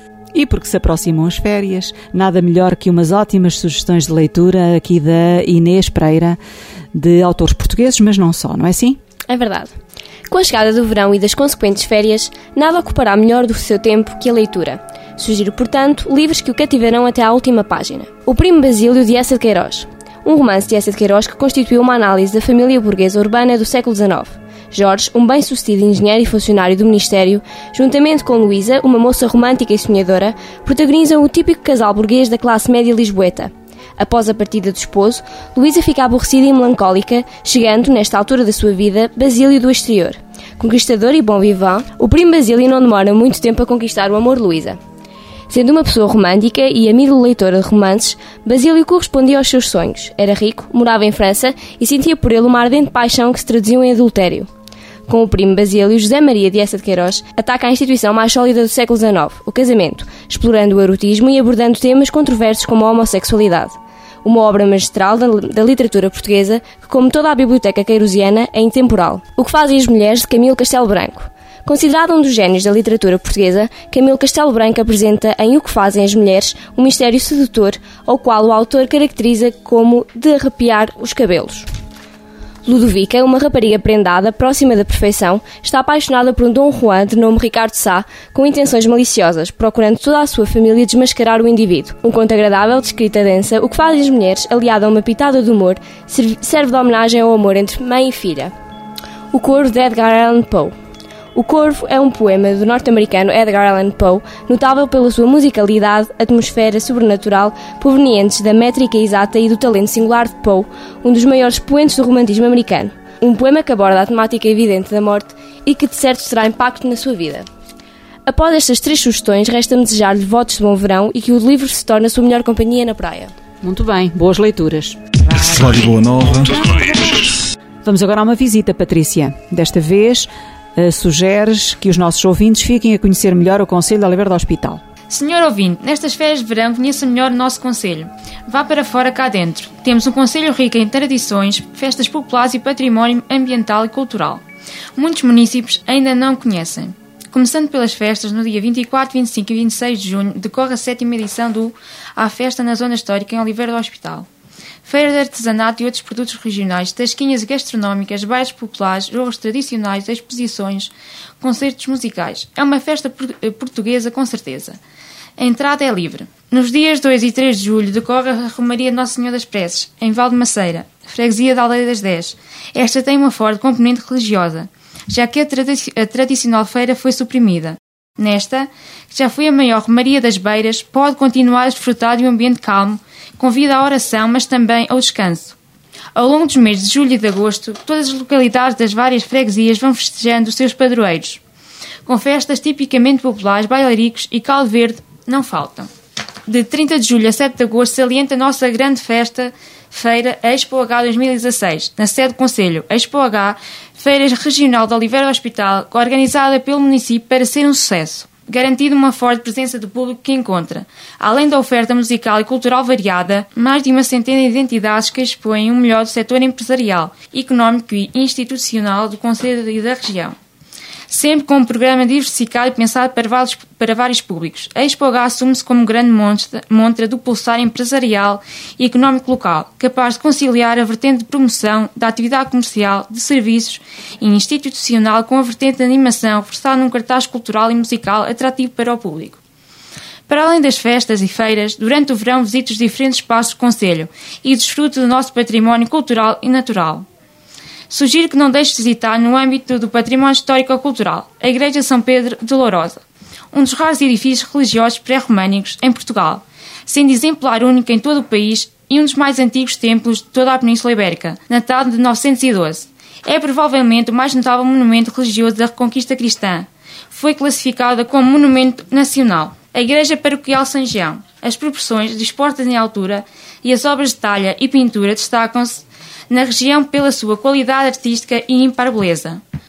E porque se aproximam as férias, nada melhor que umas ótimas sugestões de leitura aqui da Inês Pereira, de autores portugueses, mas não só, não é assim? É verdade. Com a chegada do verão e das consequentes férias, nada ocupará melhor do seu tempo que a leitura. Sugiro, portanto, livros que o cativarão até à última página. O Primo Basílio, de Eça de Queiroz. Um romance de Eça de Queiroz que constituiu uma análise da família burguesa urbana do século XIX. Jorge, um bem-sucedido engenheiro e funcionário do Ministério, juntamente com Luísa, uma moça romântica e sonhadora, protagonizam o típico casal burguês da classe média lisboeta. Após a partida do esposo, Luísa fica aborrecida e melancólica, chegando, nesta altura da sua vida, Basílio do exterior. Conquistador e bom vivant, o primo Basílio não demora muito tempo a conquistar o amor de Luísa. Sendo uma pessoa romântica e amigo leitora de romances, Basílio correspondia aos seus sonhos. Era rico, morava em França e sentia por ele uma ardente paixão que se traduziu em adultério. Com o primo Basílio, José Maria de Eça de Queiroz ataca a instituição mais sólida do século XIX, o casamento, explorando o erotismo e abordando temas controversos como a homossexualidade. Uma obra magistral da literatura portuguesa que, como toda a biblioteca queirosiana, é intemporal. O que fazem as mulheres, de Camilo Castelo Branco. Considerado um dos génios da literatura portuguesa, Camilo Castelo Branco apresenta em O que fazem as mulheres um mistério sedutor, ao qual o autor caracteriza como de arrepiar os cabelos. Ludovica, uma rapariga prendada, próxima da perfeição, está apaixonada por um Dom Juan de nome Ricardo Sá, com intenções maliciosas, procurando toda a sua família desmascarar o indivíduo. Um conto agradável, de escrita densa, O que fazem as mulheres, aliado a uma pitada de humor, serve de homenagem ao amor entre mãe e filha. O Corvo, de Edgar Allan Poe. O Corvo é um poema do norte-americano Edgar Allan Poe, notável pela sua musicalidade, atmosfera sobrenatural, provenientes da métrica exata e do talento singular de Poe, um dos maiores expoentes do romantismo americano. Um poema que aborda a temática evidente da morte e que de certo terá impacto na sua vida. Após estas 3 sugestões, resta-me desejar-lhe votos de bom verão e que o livro se torne a sua melhor companhia na praia. Muito bem, boas leituras. Rádio Boa Nova. Vamos agora a uma visita, Patrícia. Desta vez, sugeres que os nossos ouvintes fiquem a conhecer melhor o Conselho de Oliveira do Hospital. Senhor ouvinte, nestas férias de verão conheça melhor o nosso Conselho. Vá para fora cá dentro. Temos um Conselho rico em tradições, festas populares e património ambiental e cultural. Muitos municípios ainda não o conhecem. Começando pelas festas, no dia 24, 25 e 26 de junho, decorre a 7ª edição do A Festa na Zona Histórica em Oliveira do Hospital. Feira de artesanato e outros produtos regionais, tasquinhas gastronómicas, bailes populares, jogos tradicionais, exposições, concertos musicais. É uma festa portuguesa com certeza. A entrada é livre. Nos dias 2 e 3 de julho decorre a Romaria de Nossa Senhora das Preces, em Valdemaceira, freguesia da Aldeia das 10. Esta tem uma forte componente religiosa, já que a tradicional feira foi suprimida. Nesta, que já foi a maior Romaria das Beiras, pode continuar a desfrutar de um ambiente calmo, convida à oração, mas também ao descanso. Ao longo dos meses de julho e de agosto, todas as localidades das várias freguesias vão festejando os seus padroeiros. Com festas tipicamente populares, bailaricos e caldo verde não faltam. De 30 de julho a 7 de agosto salienta a nossa grande feira Expo H 2016, na sede do Conselho. Expo H, Feira Regional de Oliveira do Hospital, organizada pelo município para ser um sucesso, garantindo uma forte presença do público que encontra, além da oferta musical e cultural variada, mais de uma centena de entidades que expõem o melhor do setor empresarial, económico e institucional do Conselho e da região. Sempre com um programa diversificado e pensado para vários públicos. A Expo H assume-se como um grande montra do pulsar empresarial e económico local, capaz de conciliar a vertente de promoção da atividade comercial, de serviços e institucional com a vertente de animação, reforçada num cartaz cultural e musical atrativo para o público. Para além das festas e feiras, durante o verão visite os diferentes espaços do Conselho e desfrute do nosso património cultural e natural. Sugiro que não deixe de visitar, no âmbito do património histórico-cultural, a Igreja São Pedro de Lourosa, um dos raros edifícios religiosos pré-românicos em Portugal, sendo exemplar único em todo o país e um dos mais antigos templos de toda a Península Ibérica, datado de 912. É provavelmente o mais notável monumento religioso da Reconquista Cristã. Foi classificada como Monumento Nacional. A Igreja Paroquial São João, as proporções dispostas em altura e as obras de talha e pintura destacam-se na região pela sua qualidade artística e ímpar beleza.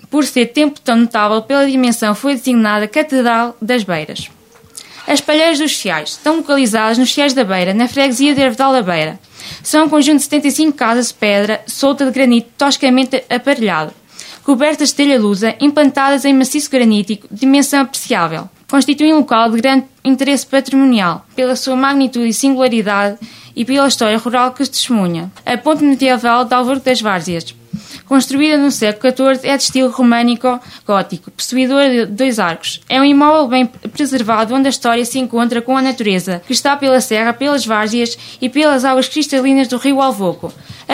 por ser tempo tão notável pela dimensão, foi designada Catedral das Beiras. As Palheiras dos Fiais estão localizadas nos Fiais da Beira, na freguesia de Ervedal da Beira. São um conjunto de 75 casas de pedra solta de granito toscamente aparelhado, cobertas de telha lusa, implantadas em maciço granítico de dimensão apreciável. Constituem um local de grande interesse patrimonial, pela sua magnitude e singularidade e pela história rural que testemunha. A ponte medieval de Alvoroço das Várzeas, construída no século XIV, é de estilo românico-gótico, possuidora de 2 arcos. É um imóvel bem preservado onde a história se encontra com a natureza, que está pela serra, pelas várzeas e pelas águas cristalinas do rio Alvoco.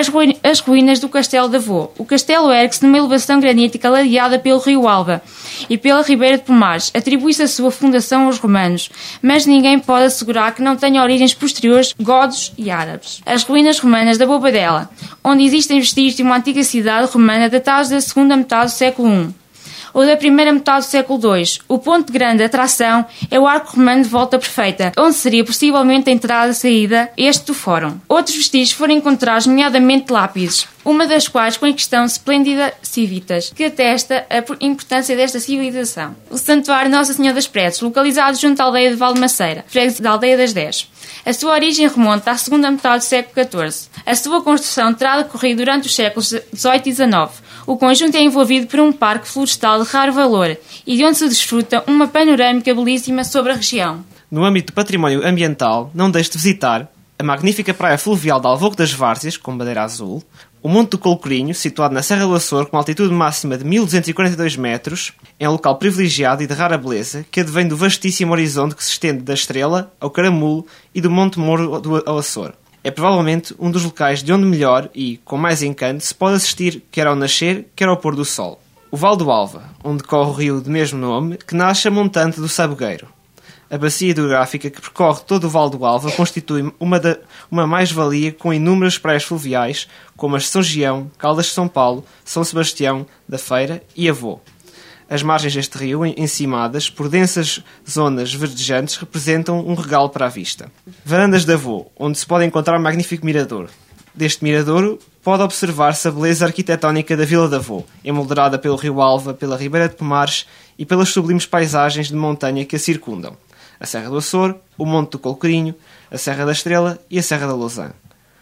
As ruínas do Castelo de Avô. O castelo ergue-se numa elevação granítica ladeada pelo rio Alva e pela Ribeira de Pomares. Atribui-se a sua fundação aos romanos, mas ninguém pode assegurar que não tenha origens posteriores, godos e árabes. As ruínas romanas da Bobadela, onde existem vestígios de uma antiga cidade romana datados da segunda metade do século I ou da primeira metade do século II. O ponto de grande atração é o arco romano de volta perfeita, onde seria possivelmente a entrada e saída este do fórum. Outros vestígios foram encontrados, nomeadamente lápides, uma das quais com a questão esplêndida civitas, que atesta a importância desta civilização. O Santuário Nossa Senhora das Preces, localizado junto à aldeia de Valdemaceira, freguesia da Aldeia das 10. A sua origem remonta à segunda metade do século XIV. A sua construção terá decorrido durante os séculos XVIII e XIX. O conjunto é envolvido por um parque florestal de raro valor e de onde se desfruta uma panorâmica belíssima sobre a região. No âmbito do património ambiental, não deixe de visitar a magnífica praia fluvial de Alvoco das Várzeas, com bandeira azul, o Monte do Colcorinho, situado na Serra do Açor, com altitude máxima de 1242 metros, é um local privilegiado e de rara beleza, que advém do vastíssimo horizonte que se estende da Estrela ao Caramulo e do Monte Moro ao Açor. É provavelmente um dos locais de onde melhor e, com mais encanto, se pode assistir quer ao nascer, quer ao pôr do sol. O Val do Alva, onde corre o rio de mesmo nome, que nasce a montante do Sabugueiro. A bacia hidrográfica que percorre todo o Val do Alva constitui uma mais-valia com inúmeras praias fluviais, como as de São Gião, Caldas de São Paulo, São Sebastião da Feira e Avô. As margens deste rio, encimadas por densas zonas verdejantes, representam um regalo para a vista. Varandas de Avô, onde se pode encontrar um magnífico mirador. Deste miradouro pode observar-se a beleza arquitetónica da Vila de Avô, emolderada pelo rio Alva, pela Ribeira de Pomares e pelas sublimes paisagens de montanha que a circundam. A Serra do Açor, o Monte do Colcorinho, a Serra da Estrela e a Serra da Lousã.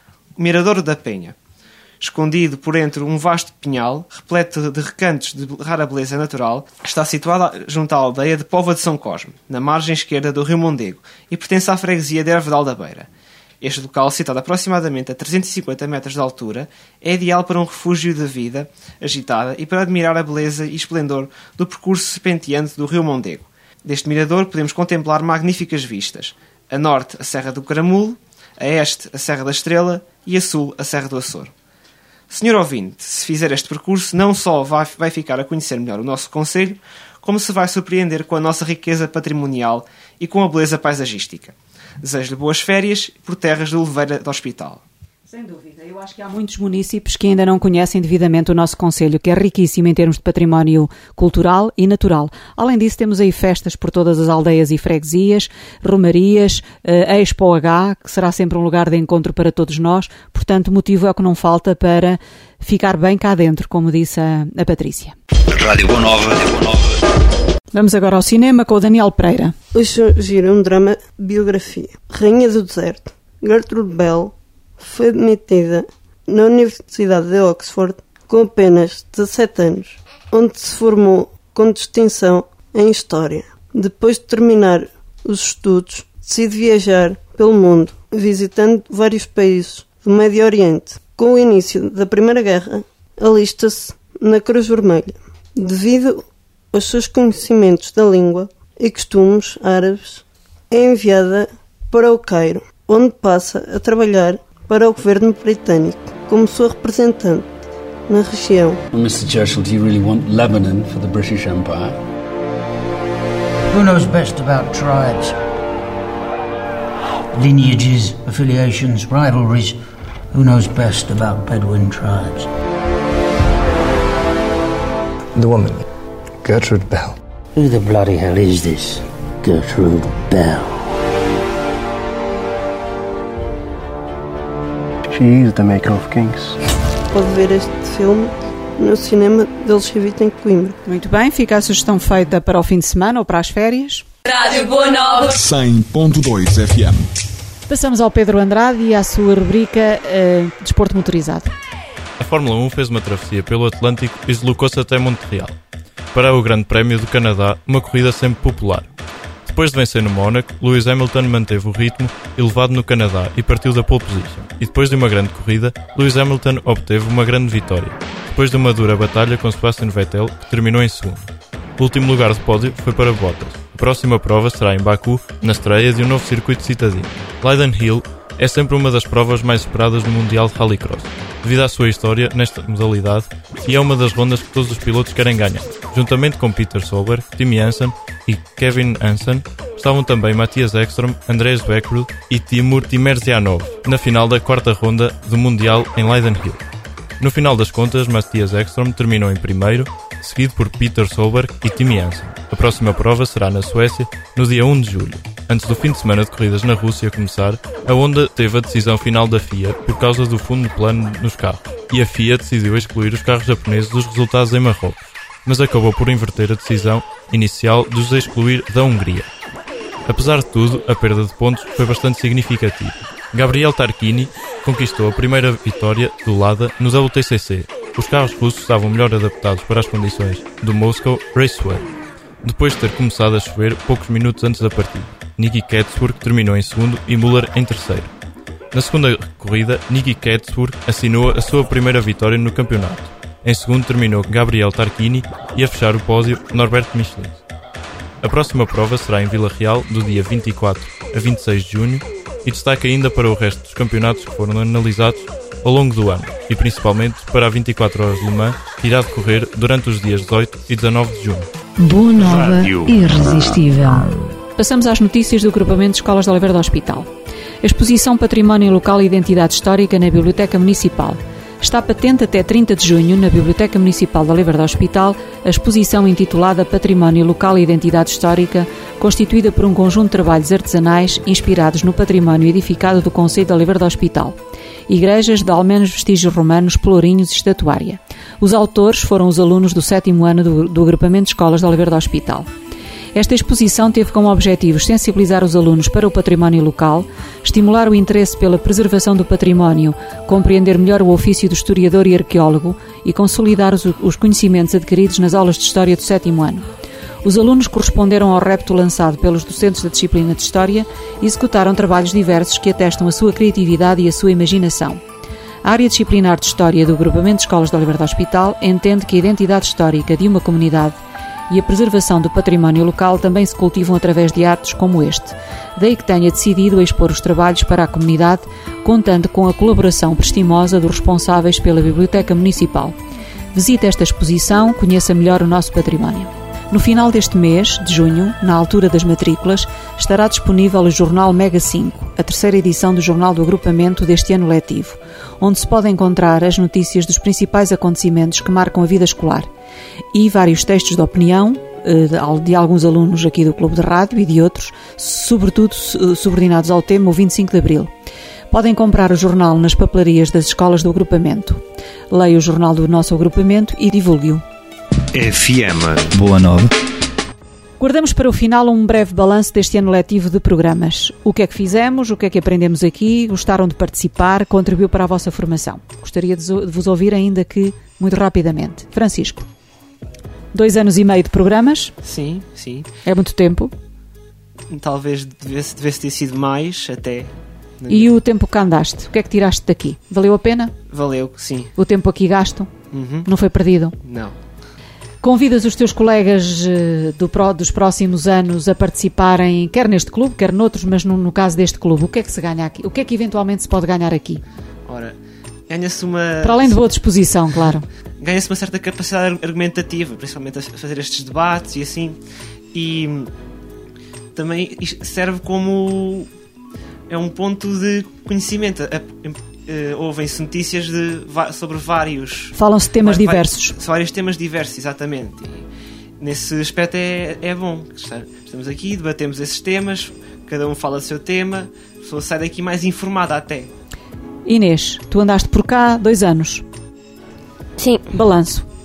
O Miradouro da Penha, escondido por entre um vasto pinhal, repleto de recantos de rara beleza natural, está situado junto à aldeia de Póvoa de São Cosme, na margem esquerda do rio Mondego, e pertence à freguesia de Ervedal da Beira. Este local, situado aproximadamente a 350 metros de altura, é ideal para um refúgio de vida agitada e para admirar a beleza e esplendor do percurso serpenteante do rio Mondego. Deste mirador podemos contemplar magníficas vistas. A norte, a Serra do Caramulo, a este, a Serra da Estrela e a sul, a Serra do Açor. Senhor ouvinte, se fizer este percurso, não só vai ficar a conhecer melhor o nosso concelho, como se vai surpreender com a nossa riqueza patrimonial e com a beleza paisagística. Desejo-lhe boas férias por terras de Oliveira do Hospital. Sem dúvida. Eu acho que há muitos municípios que ainda não conhecem devidamente o nosso concelho, que é riquíssimo em termos de património cultural e natural. Além disso, temos aí festas por todas as aldeias e freguesias, romarias, a Expo H, que será sempre um lugar de encontro para todos nós. Portanto, motivo é o que não falta para ficar bem cá dentro, como disse a Patrícia. Rádio Boa Nova. Vamos agora ao cinema com o Daniel Pereira. Hoje gira um drama biografia. Rainha do Deserto. Gertrude Bell foi admitida na Universidade de Oxford com apenas 17 anos, onde se formou com distinção em História. Depois de terminar os estudos, decide viajar pelo mundo, visitando vários países do Médio Oriente. Com o início da Primeira Guerra, alista-se na Cruz Vermelha. Devido aos seus conhecimentos da língua e costumes árabes, é enviada para o Cairo, onde passa a trabalhar para o governo britânico como sua representante na região. Mr. Churchill, do you really want Lebanon for the British Empire? Who knows best about tribes? Lineages, affiliations, rivalries. Who knows best about Bedouin tribes? The woman, Gertrude Bell. Who the bloody hell is this Gertrude Bell? She is the maker of kings. Pode ver este filme no cinema de Algevite, em Coimbra. Muito bem, fica a sugestão feita para o fim de semana ou para as férias. Rádio Boa Nova 100.2 FM. Passamos ao Pedro Andrade e à sua rubrica Desporto Motorizado. A Fórmula 1 fez uma travessia pelo Atlântico e deslocou-se até Montreal para o Grande Prémio do Canadá, uma corrida sempre popular. Depois de vencer no Mónaco, Lewis Hamilton manteve o ritmo elevado no Canadá e partiu da pole position. E depois de uma grande corrida, Lewis Hamilton obteve uma grande vitória, depois de uma dura batalha com Sebastian Vettel, que terminou em segundo. O último lugar de pódio foi para Bottas. A próxima prova será em Baku, na estreia de um novo circuito citadino. Leiden Hill é sempre uma das provas mais esperadas no Mundial de Rallycross, devido à sua história nesta modalidade, e é uma das rondas que todos os pilotos querem ganhar. Juntamente com Peter Solberg, Tim Janssen e Kevin Hansen, estavam também Matthias Ekstrom, Andreas Beckrud e Timur Timerzianov na final da quarta ronda do Mundial em Leiden Hill. No final das contas, Matthias Ekstrom terminou em primeiro, seguido por Peter Solberg e Tim Janssen. A próxima prova será na Suécia, no dia 1 de julho. Antes do fim de semana de corridas na Rússia começar, a Honda teve a decisão final da FIA por causa do fundo plano nos carros, e a FIA decidiu excluir os carros japoneses dos resultados em Marrocos, mas acabou por inverter a decisão inicial de os excluir da Hungria. Apesar de tudo, a perda de pontos foi bastante significativa. Gabriel Tarquini conquistou a primeira vitória do Lada no WTCC. Os carros russos estavam melhor adaptados para as condições do Moscow Raceway, depois de ter começado a chover poucos minutos antes da partida. Niki Ketsburg terminou em segundo e Müller em terceiro. Na segunda corrida, Niki Ketsburg assinou a sua primeira vitória no campeonato. Em segundo terminou Gabriel Tarquini e a fechar o pódio Norbert Michelin. A próxima prova será em Vila Real, do dia 24 a 26 de junho, e destaca ainda para o resto dos campeonatos que foram analisados ao longo do ano, e principalmente para a 24 Horas de Le Mans, que irá decorrer durante os dias 18 e 19 de junho. Boa Nova Irresistível. Passamos às notícias do agrupamento de escolas de Oliveira do Hospital. A exposição Património Local e Identidade Histórica na Biblioteca Municipal. Está patente até 30 de junho, na Biblioteca Municipal de Oliveira do Hospital, a exposição intitulada Património Local e Identidade Histórica, constituída por um conjunto de trabalhos artesanais inspirados no património edificado do concelho de Oliveira do Hospital. Igrejas de almenos vestígios romanos, pelourinhos e estatuária. Os autores foram os alunos do 7º ano do agrupamento de escolas de Oliveira do Hospital. Esta exposição teve como objetivo sensibilizar os alunos para o património local, estimular o interesse pela preservação do património, compreender melhor o ofício do historiador e arqueólogo e consolidar os conhecimentos adquiridos nas aulas de História do 7º ano. Os alunos corresponderam ao repto lançado pelos docentes da disciplina de História e executaram trabalhos diversos que atestam a sua criatividade e a sua imaginação. A área disciplinar de História do Agrupamento de Escolas de Oliveira do Hospital entende que a identidade histórica de uma comunidade e a preservação do património local também se cultivam através de atos como este. Daí que tenha decidido expor os trabalhos para a comunidade, contando com a colaboração prestimosa dos responsáveis pela Biblioteca Municipal. Visite esta exposição, conheça melhor o nosso património. No final deste mês, de junho, na altura das matrículas, estará disponível o Jornal Mega 5, a terceira edição do Jornal do Agrupamento deste ano letivo, onde se pode encontrar as notícias dos principais acontecimentos que marcam a vida escolar e vários textos de opinião de alguns alunos aqui do Clube de Rádio e de outros, sobretudo subordinados ao tema o 25 de Abril. Podem comprar o jornal nas papelarias das escolas do agrupamento. Leia o jornal do nosso agrupamento e divulgue-o. FM Boa Nova. Guardamos para o final um breve balanço deste ano letivo de programas. O que é que fizemos, o que é que aprendemos aqui, gostaram de participar, contribuiu para a vossa formação. Gostaria de vos ouvir ainda que, muito rapidamente. Francisco, 2 anos e meio de programas? Sim, sim. É muito tempo? Talvez devesse ter sido mais, até. E o tempo que andaste, o que é que tiraste daqui? Valeu a pena? Valeu, sim. O tempo aqui gasto? Não foi perdido? Não. Convidas os teus colegas dos próximos anos a participarem, quer neste clube, quer noutros, mas no caso deste clube, o que é que se ganha aqui? O que é que eventualmente se pode ganhar aqui? Ora, ganha-se uma... Para além de boa disposição, claro. Ganha-se uma certa capacidade argumentativa, principalmente a fazer estes debates e assim. E também serve como... é um ponto de conhecimento. Ouvem-se notícias sobre vários... Falam-se de temas diversos. Vários temas diversos, exatamente. E nesse aspecto é bom. Estamos aqui, debatemos esses temas, cada um fala do seu tema, a pessoa sai daqui mais informada até. Inês, tu andaste por cá 2 anos. Sim. Balanço.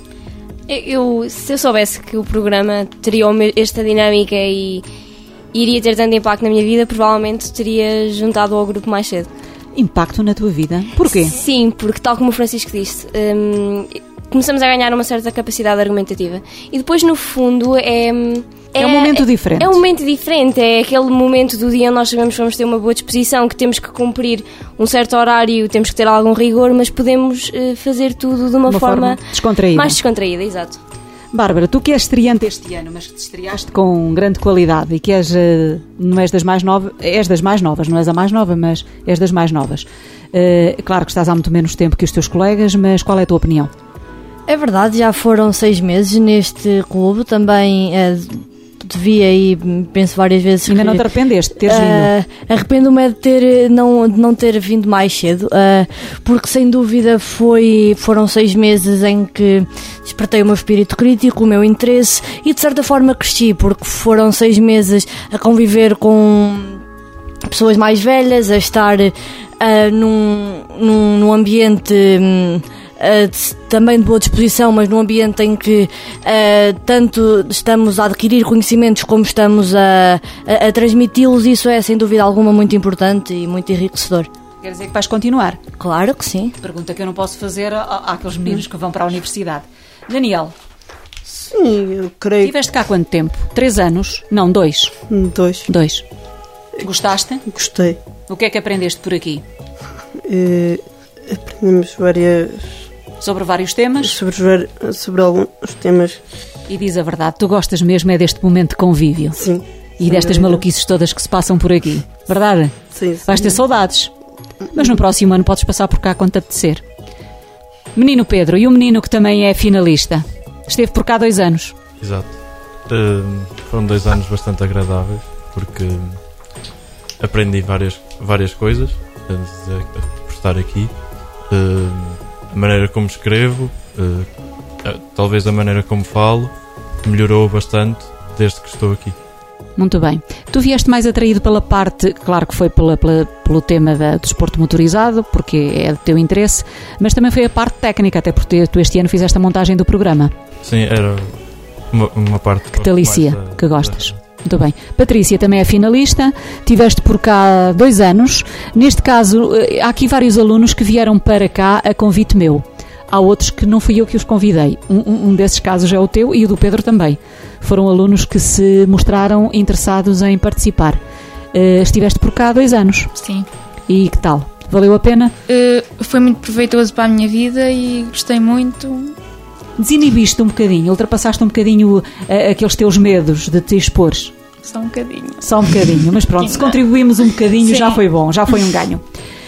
Se eu soubesse que o programa teria esta dinâmica e iria ter tanto impacto na minha vida, provavelmente teria juntado ao grupo mais cedo. Impacto na tua vida? Porquê? Sim, porque tal como o Francisco disse, começamos a ganhar uma certa capacidade argumentativa. E depois, no fundo, é um momento diferente. É um momento diferente. É aquele momento do dia onde nós sabemos que vamos ter uma boa disposição, que temos que cumprir um certo horário, temos que ter algum rigor, mas podemos fazer tudo de uma forma descontraída. Mais descontraída, exato. Bárbara, tu que és estreante este ano, mas que te estreaste com grande qualidade e que não és das mais novas, és das mais novas, não és a mais nova, mas és das mais novas. Claro que estás há muito menos tempo que os teus colegas, mas qual é a tua opinião? É verdade, já foram 6 meses neste clube, também devia e penso várias vezes ainda não te arrependeste de teres vindo? Arrependo-me de não ter vindo mais cedo, porque sem dúvida foram 6 meses em que despertei o meu espírito crítico, o meu interesse e de certa forma cresci, porque foram 6 meses a conviver com pessoas mais velhas, a estar num ambiente também de boa disposição, mas num ambiente em que tanto estamos a adquirir conhecimentos como estamos a transmiti-los. Isso é sem dúvida alguma muito importante e muito enriquecedor. Quer dizer que vais continuar? Claro que sim. Pergunta que eu não posso fazer àqueles meninos que vão para a universidade. Daniel? Sim, eu creio. Estiveste cá há quanto tempo? 3 anos? Não, 2. 2. Gostaste? Gostei. O que é que aprendeste por aqui? Aprendemos sobre vários temas? Sobre alguns temas. E diz a verdade, tu gostas mesmo é deste momento de convívio? Sim. E destas maluquices todas que se passam por aqui, verdade? Sim. Vais ter saudades. Mas no próximo ano podes passar por cá quando te apetecer. Menino Pedro, e o menino que também é finalista? Esteve por cá 2 anos. Exato. Foram 2 anos bastante agradáveis, porque aprendi várias coisas por estar aqui. A maneira como escrevo, talvez a maneira como falo, melhorou bastante desde que estou aqui. Muito bem. Tu vieste mais atraído pela parte, claro que foi pelo tema do desporto motorizado, porque é do teu interesse, mas também foi a parte técnica, até porque tu este ano fizeste a montagem do programa. Sim, era uma parte que te alicia, que gostas. Muito bem. Patrícia também é finalista, tiveste por cá 2 anos. Neste caso, há aqui vários alunos que vieram para cá a convite meu. Há outros que não fui eu que os convidei. Um desses casos é o teu e o do Pedro também. Foram alunos que se mostraram interessados em participar. Estiveste por cá há 2 anos. Sim. E que tal? Valeu a pena? Foi muito proveitoso para a minha vida e gostei muito. Desinibiste um bocadinho, ultrapassaste um bocadinho aqueles teus medos de te expores? Só um bocadinho. Só um bocadinho, mas pronto, se contribuímos um bocadinho, sim, já foi bom, já foi um ganho.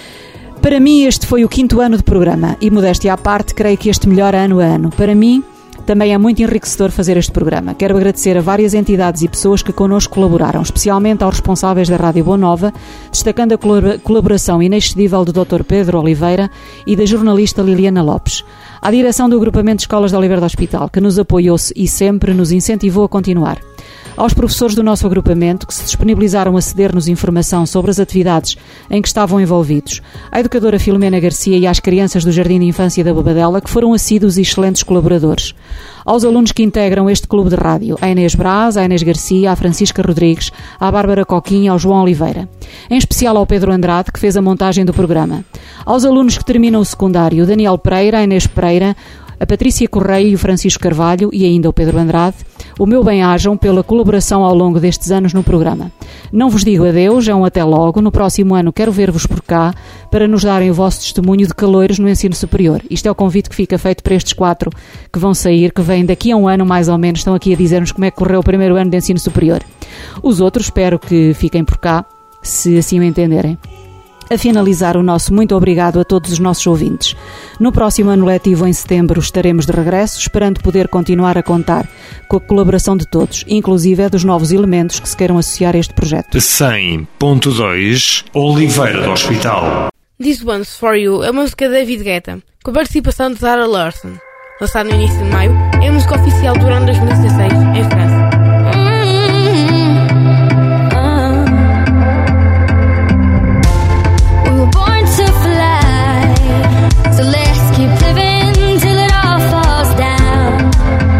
Para mim este foi o 5º ano de programa e, modéstia à parte, creio que este melhor ano a ano. Para mim também é muito enriquecedor fazer este programa. Quero agradecer a várias entidades e pessoas que connosco colaboraram, especialmente aos responsáveis da Rádio Boa Nova, destacando a colaboração inexcedível do Dr. Pedro Oliveira e da jornalista Liliana Lopes. À direção do Agrupamento de Escolas de Oliveira do Hospital, que nos apoiou e sempre nos incentivou a continuar. Aos professores do nosso agrupamento, que se disponibilizaram a ceder-nos informação sobre as atividades em que estavam envolvidos. À educadora Filomena Garcia e às crianças do Jardim de Infância da Bobadela, que foram assíduos e excelentes colaboradores. Aos alunos que integram este clube de rádio, à Inês Braz, à Inês Garcia, à Francisca Rodrigues, à Bárbara Coquinha e ao João Oliveira. Em especial ao Pedro Andrade, que fez a montagem do programa. Aos alunos que terminam o secundário, o Daniel Pereira, a Inês Pereira, a Patrícia Correia e o Francisco Carvalho e ainda o Pedro Andrade, o meu bem-ajam pela colaboração ao longo destes anos no programa. Não vos digo adeus, é um até logo. No próximo ano quero ver-vos por cá para nos darem o vosso testemunho de caloiros no ensino superior. Isto é o convite que fica feito para estes 4 que vão sair, que vêm daqui a um ano mais ou menos, estão aqui a dizer-nos como é que correu o primeiro ano de ensino superior. Os outros espero que fiquem por cá, se assim o entenderem. A finalizar o nosso muito obrigado a todos os nossos ouvintes. No próximo ano letivo, em setembro, estaremos de regresso, esperando poder continuar a contar com a colaboração de todos, inclusive dos novos elementos que se queiram associar a este projeto. 100.2 Oliveira do Hospital. This One's For You é uma música de David Guetta, com a participação de Zara Larsson. Lançada no início de maio, é a música oficial do ano 2016, em França. So let's keep living till it all falls down.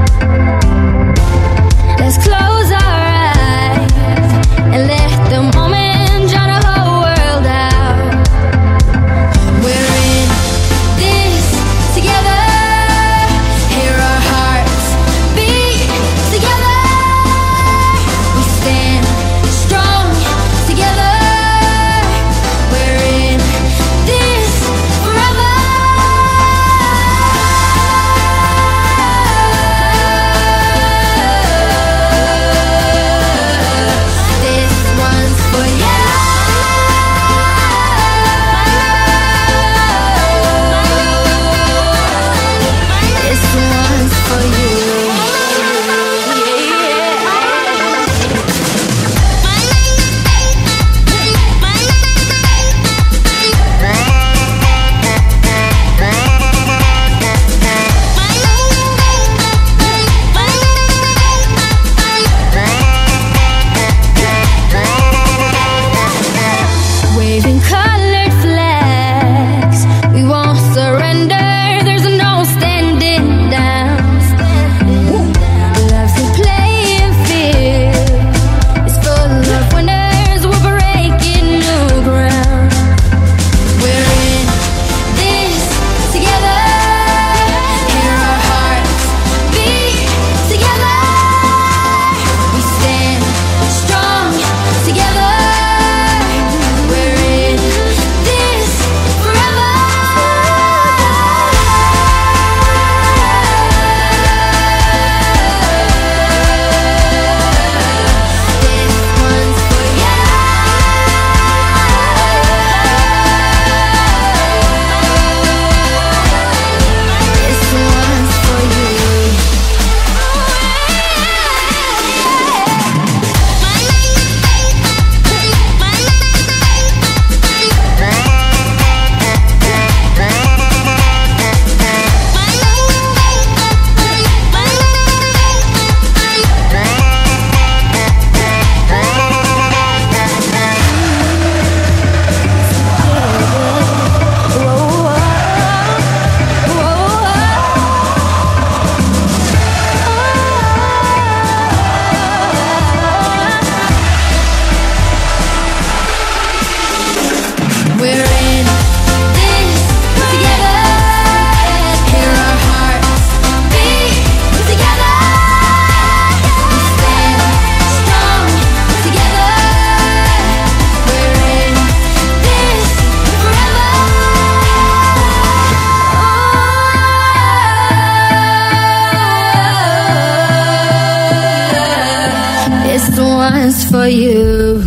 for you.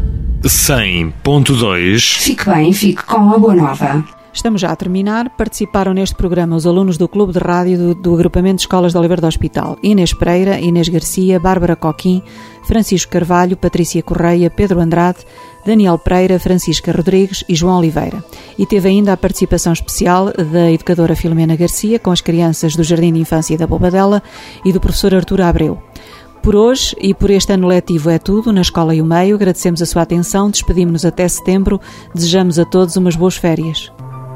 100.2. Fique bem, fique com a Boa Nova. Estamos já a terminar. Participaram neste programa os alunos do Clube de Rádio do Agrupamento de Escolas de Oliveira do Hospital: Inês Pereira, Inês Garcia, Bárbara Coquim, Francisco Carvalho, Patrícia Correia, Pedro Andrade, Daniel Pereira, Francisca Rodrigues e João Oliveira. E teve ainda a participação especial da educadora Filomena Garcia com as crianças do Jardim de Infância da Bobadela e do professor Artur Abreu. Por hoje e por este ano letivo é tudo na Escola e o Meio. Agradecemos a sua atenção, despedimos-nos até setembro, desejamos a todos umas boas férias.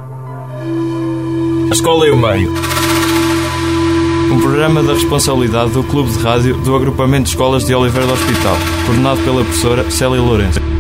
A Escola e o Meio. Um programa da responsabilidade do Clube de Rádio do Agrupamento de Escolas de Oliveira do Hospital, coordenado pela professora Célia Lourenço.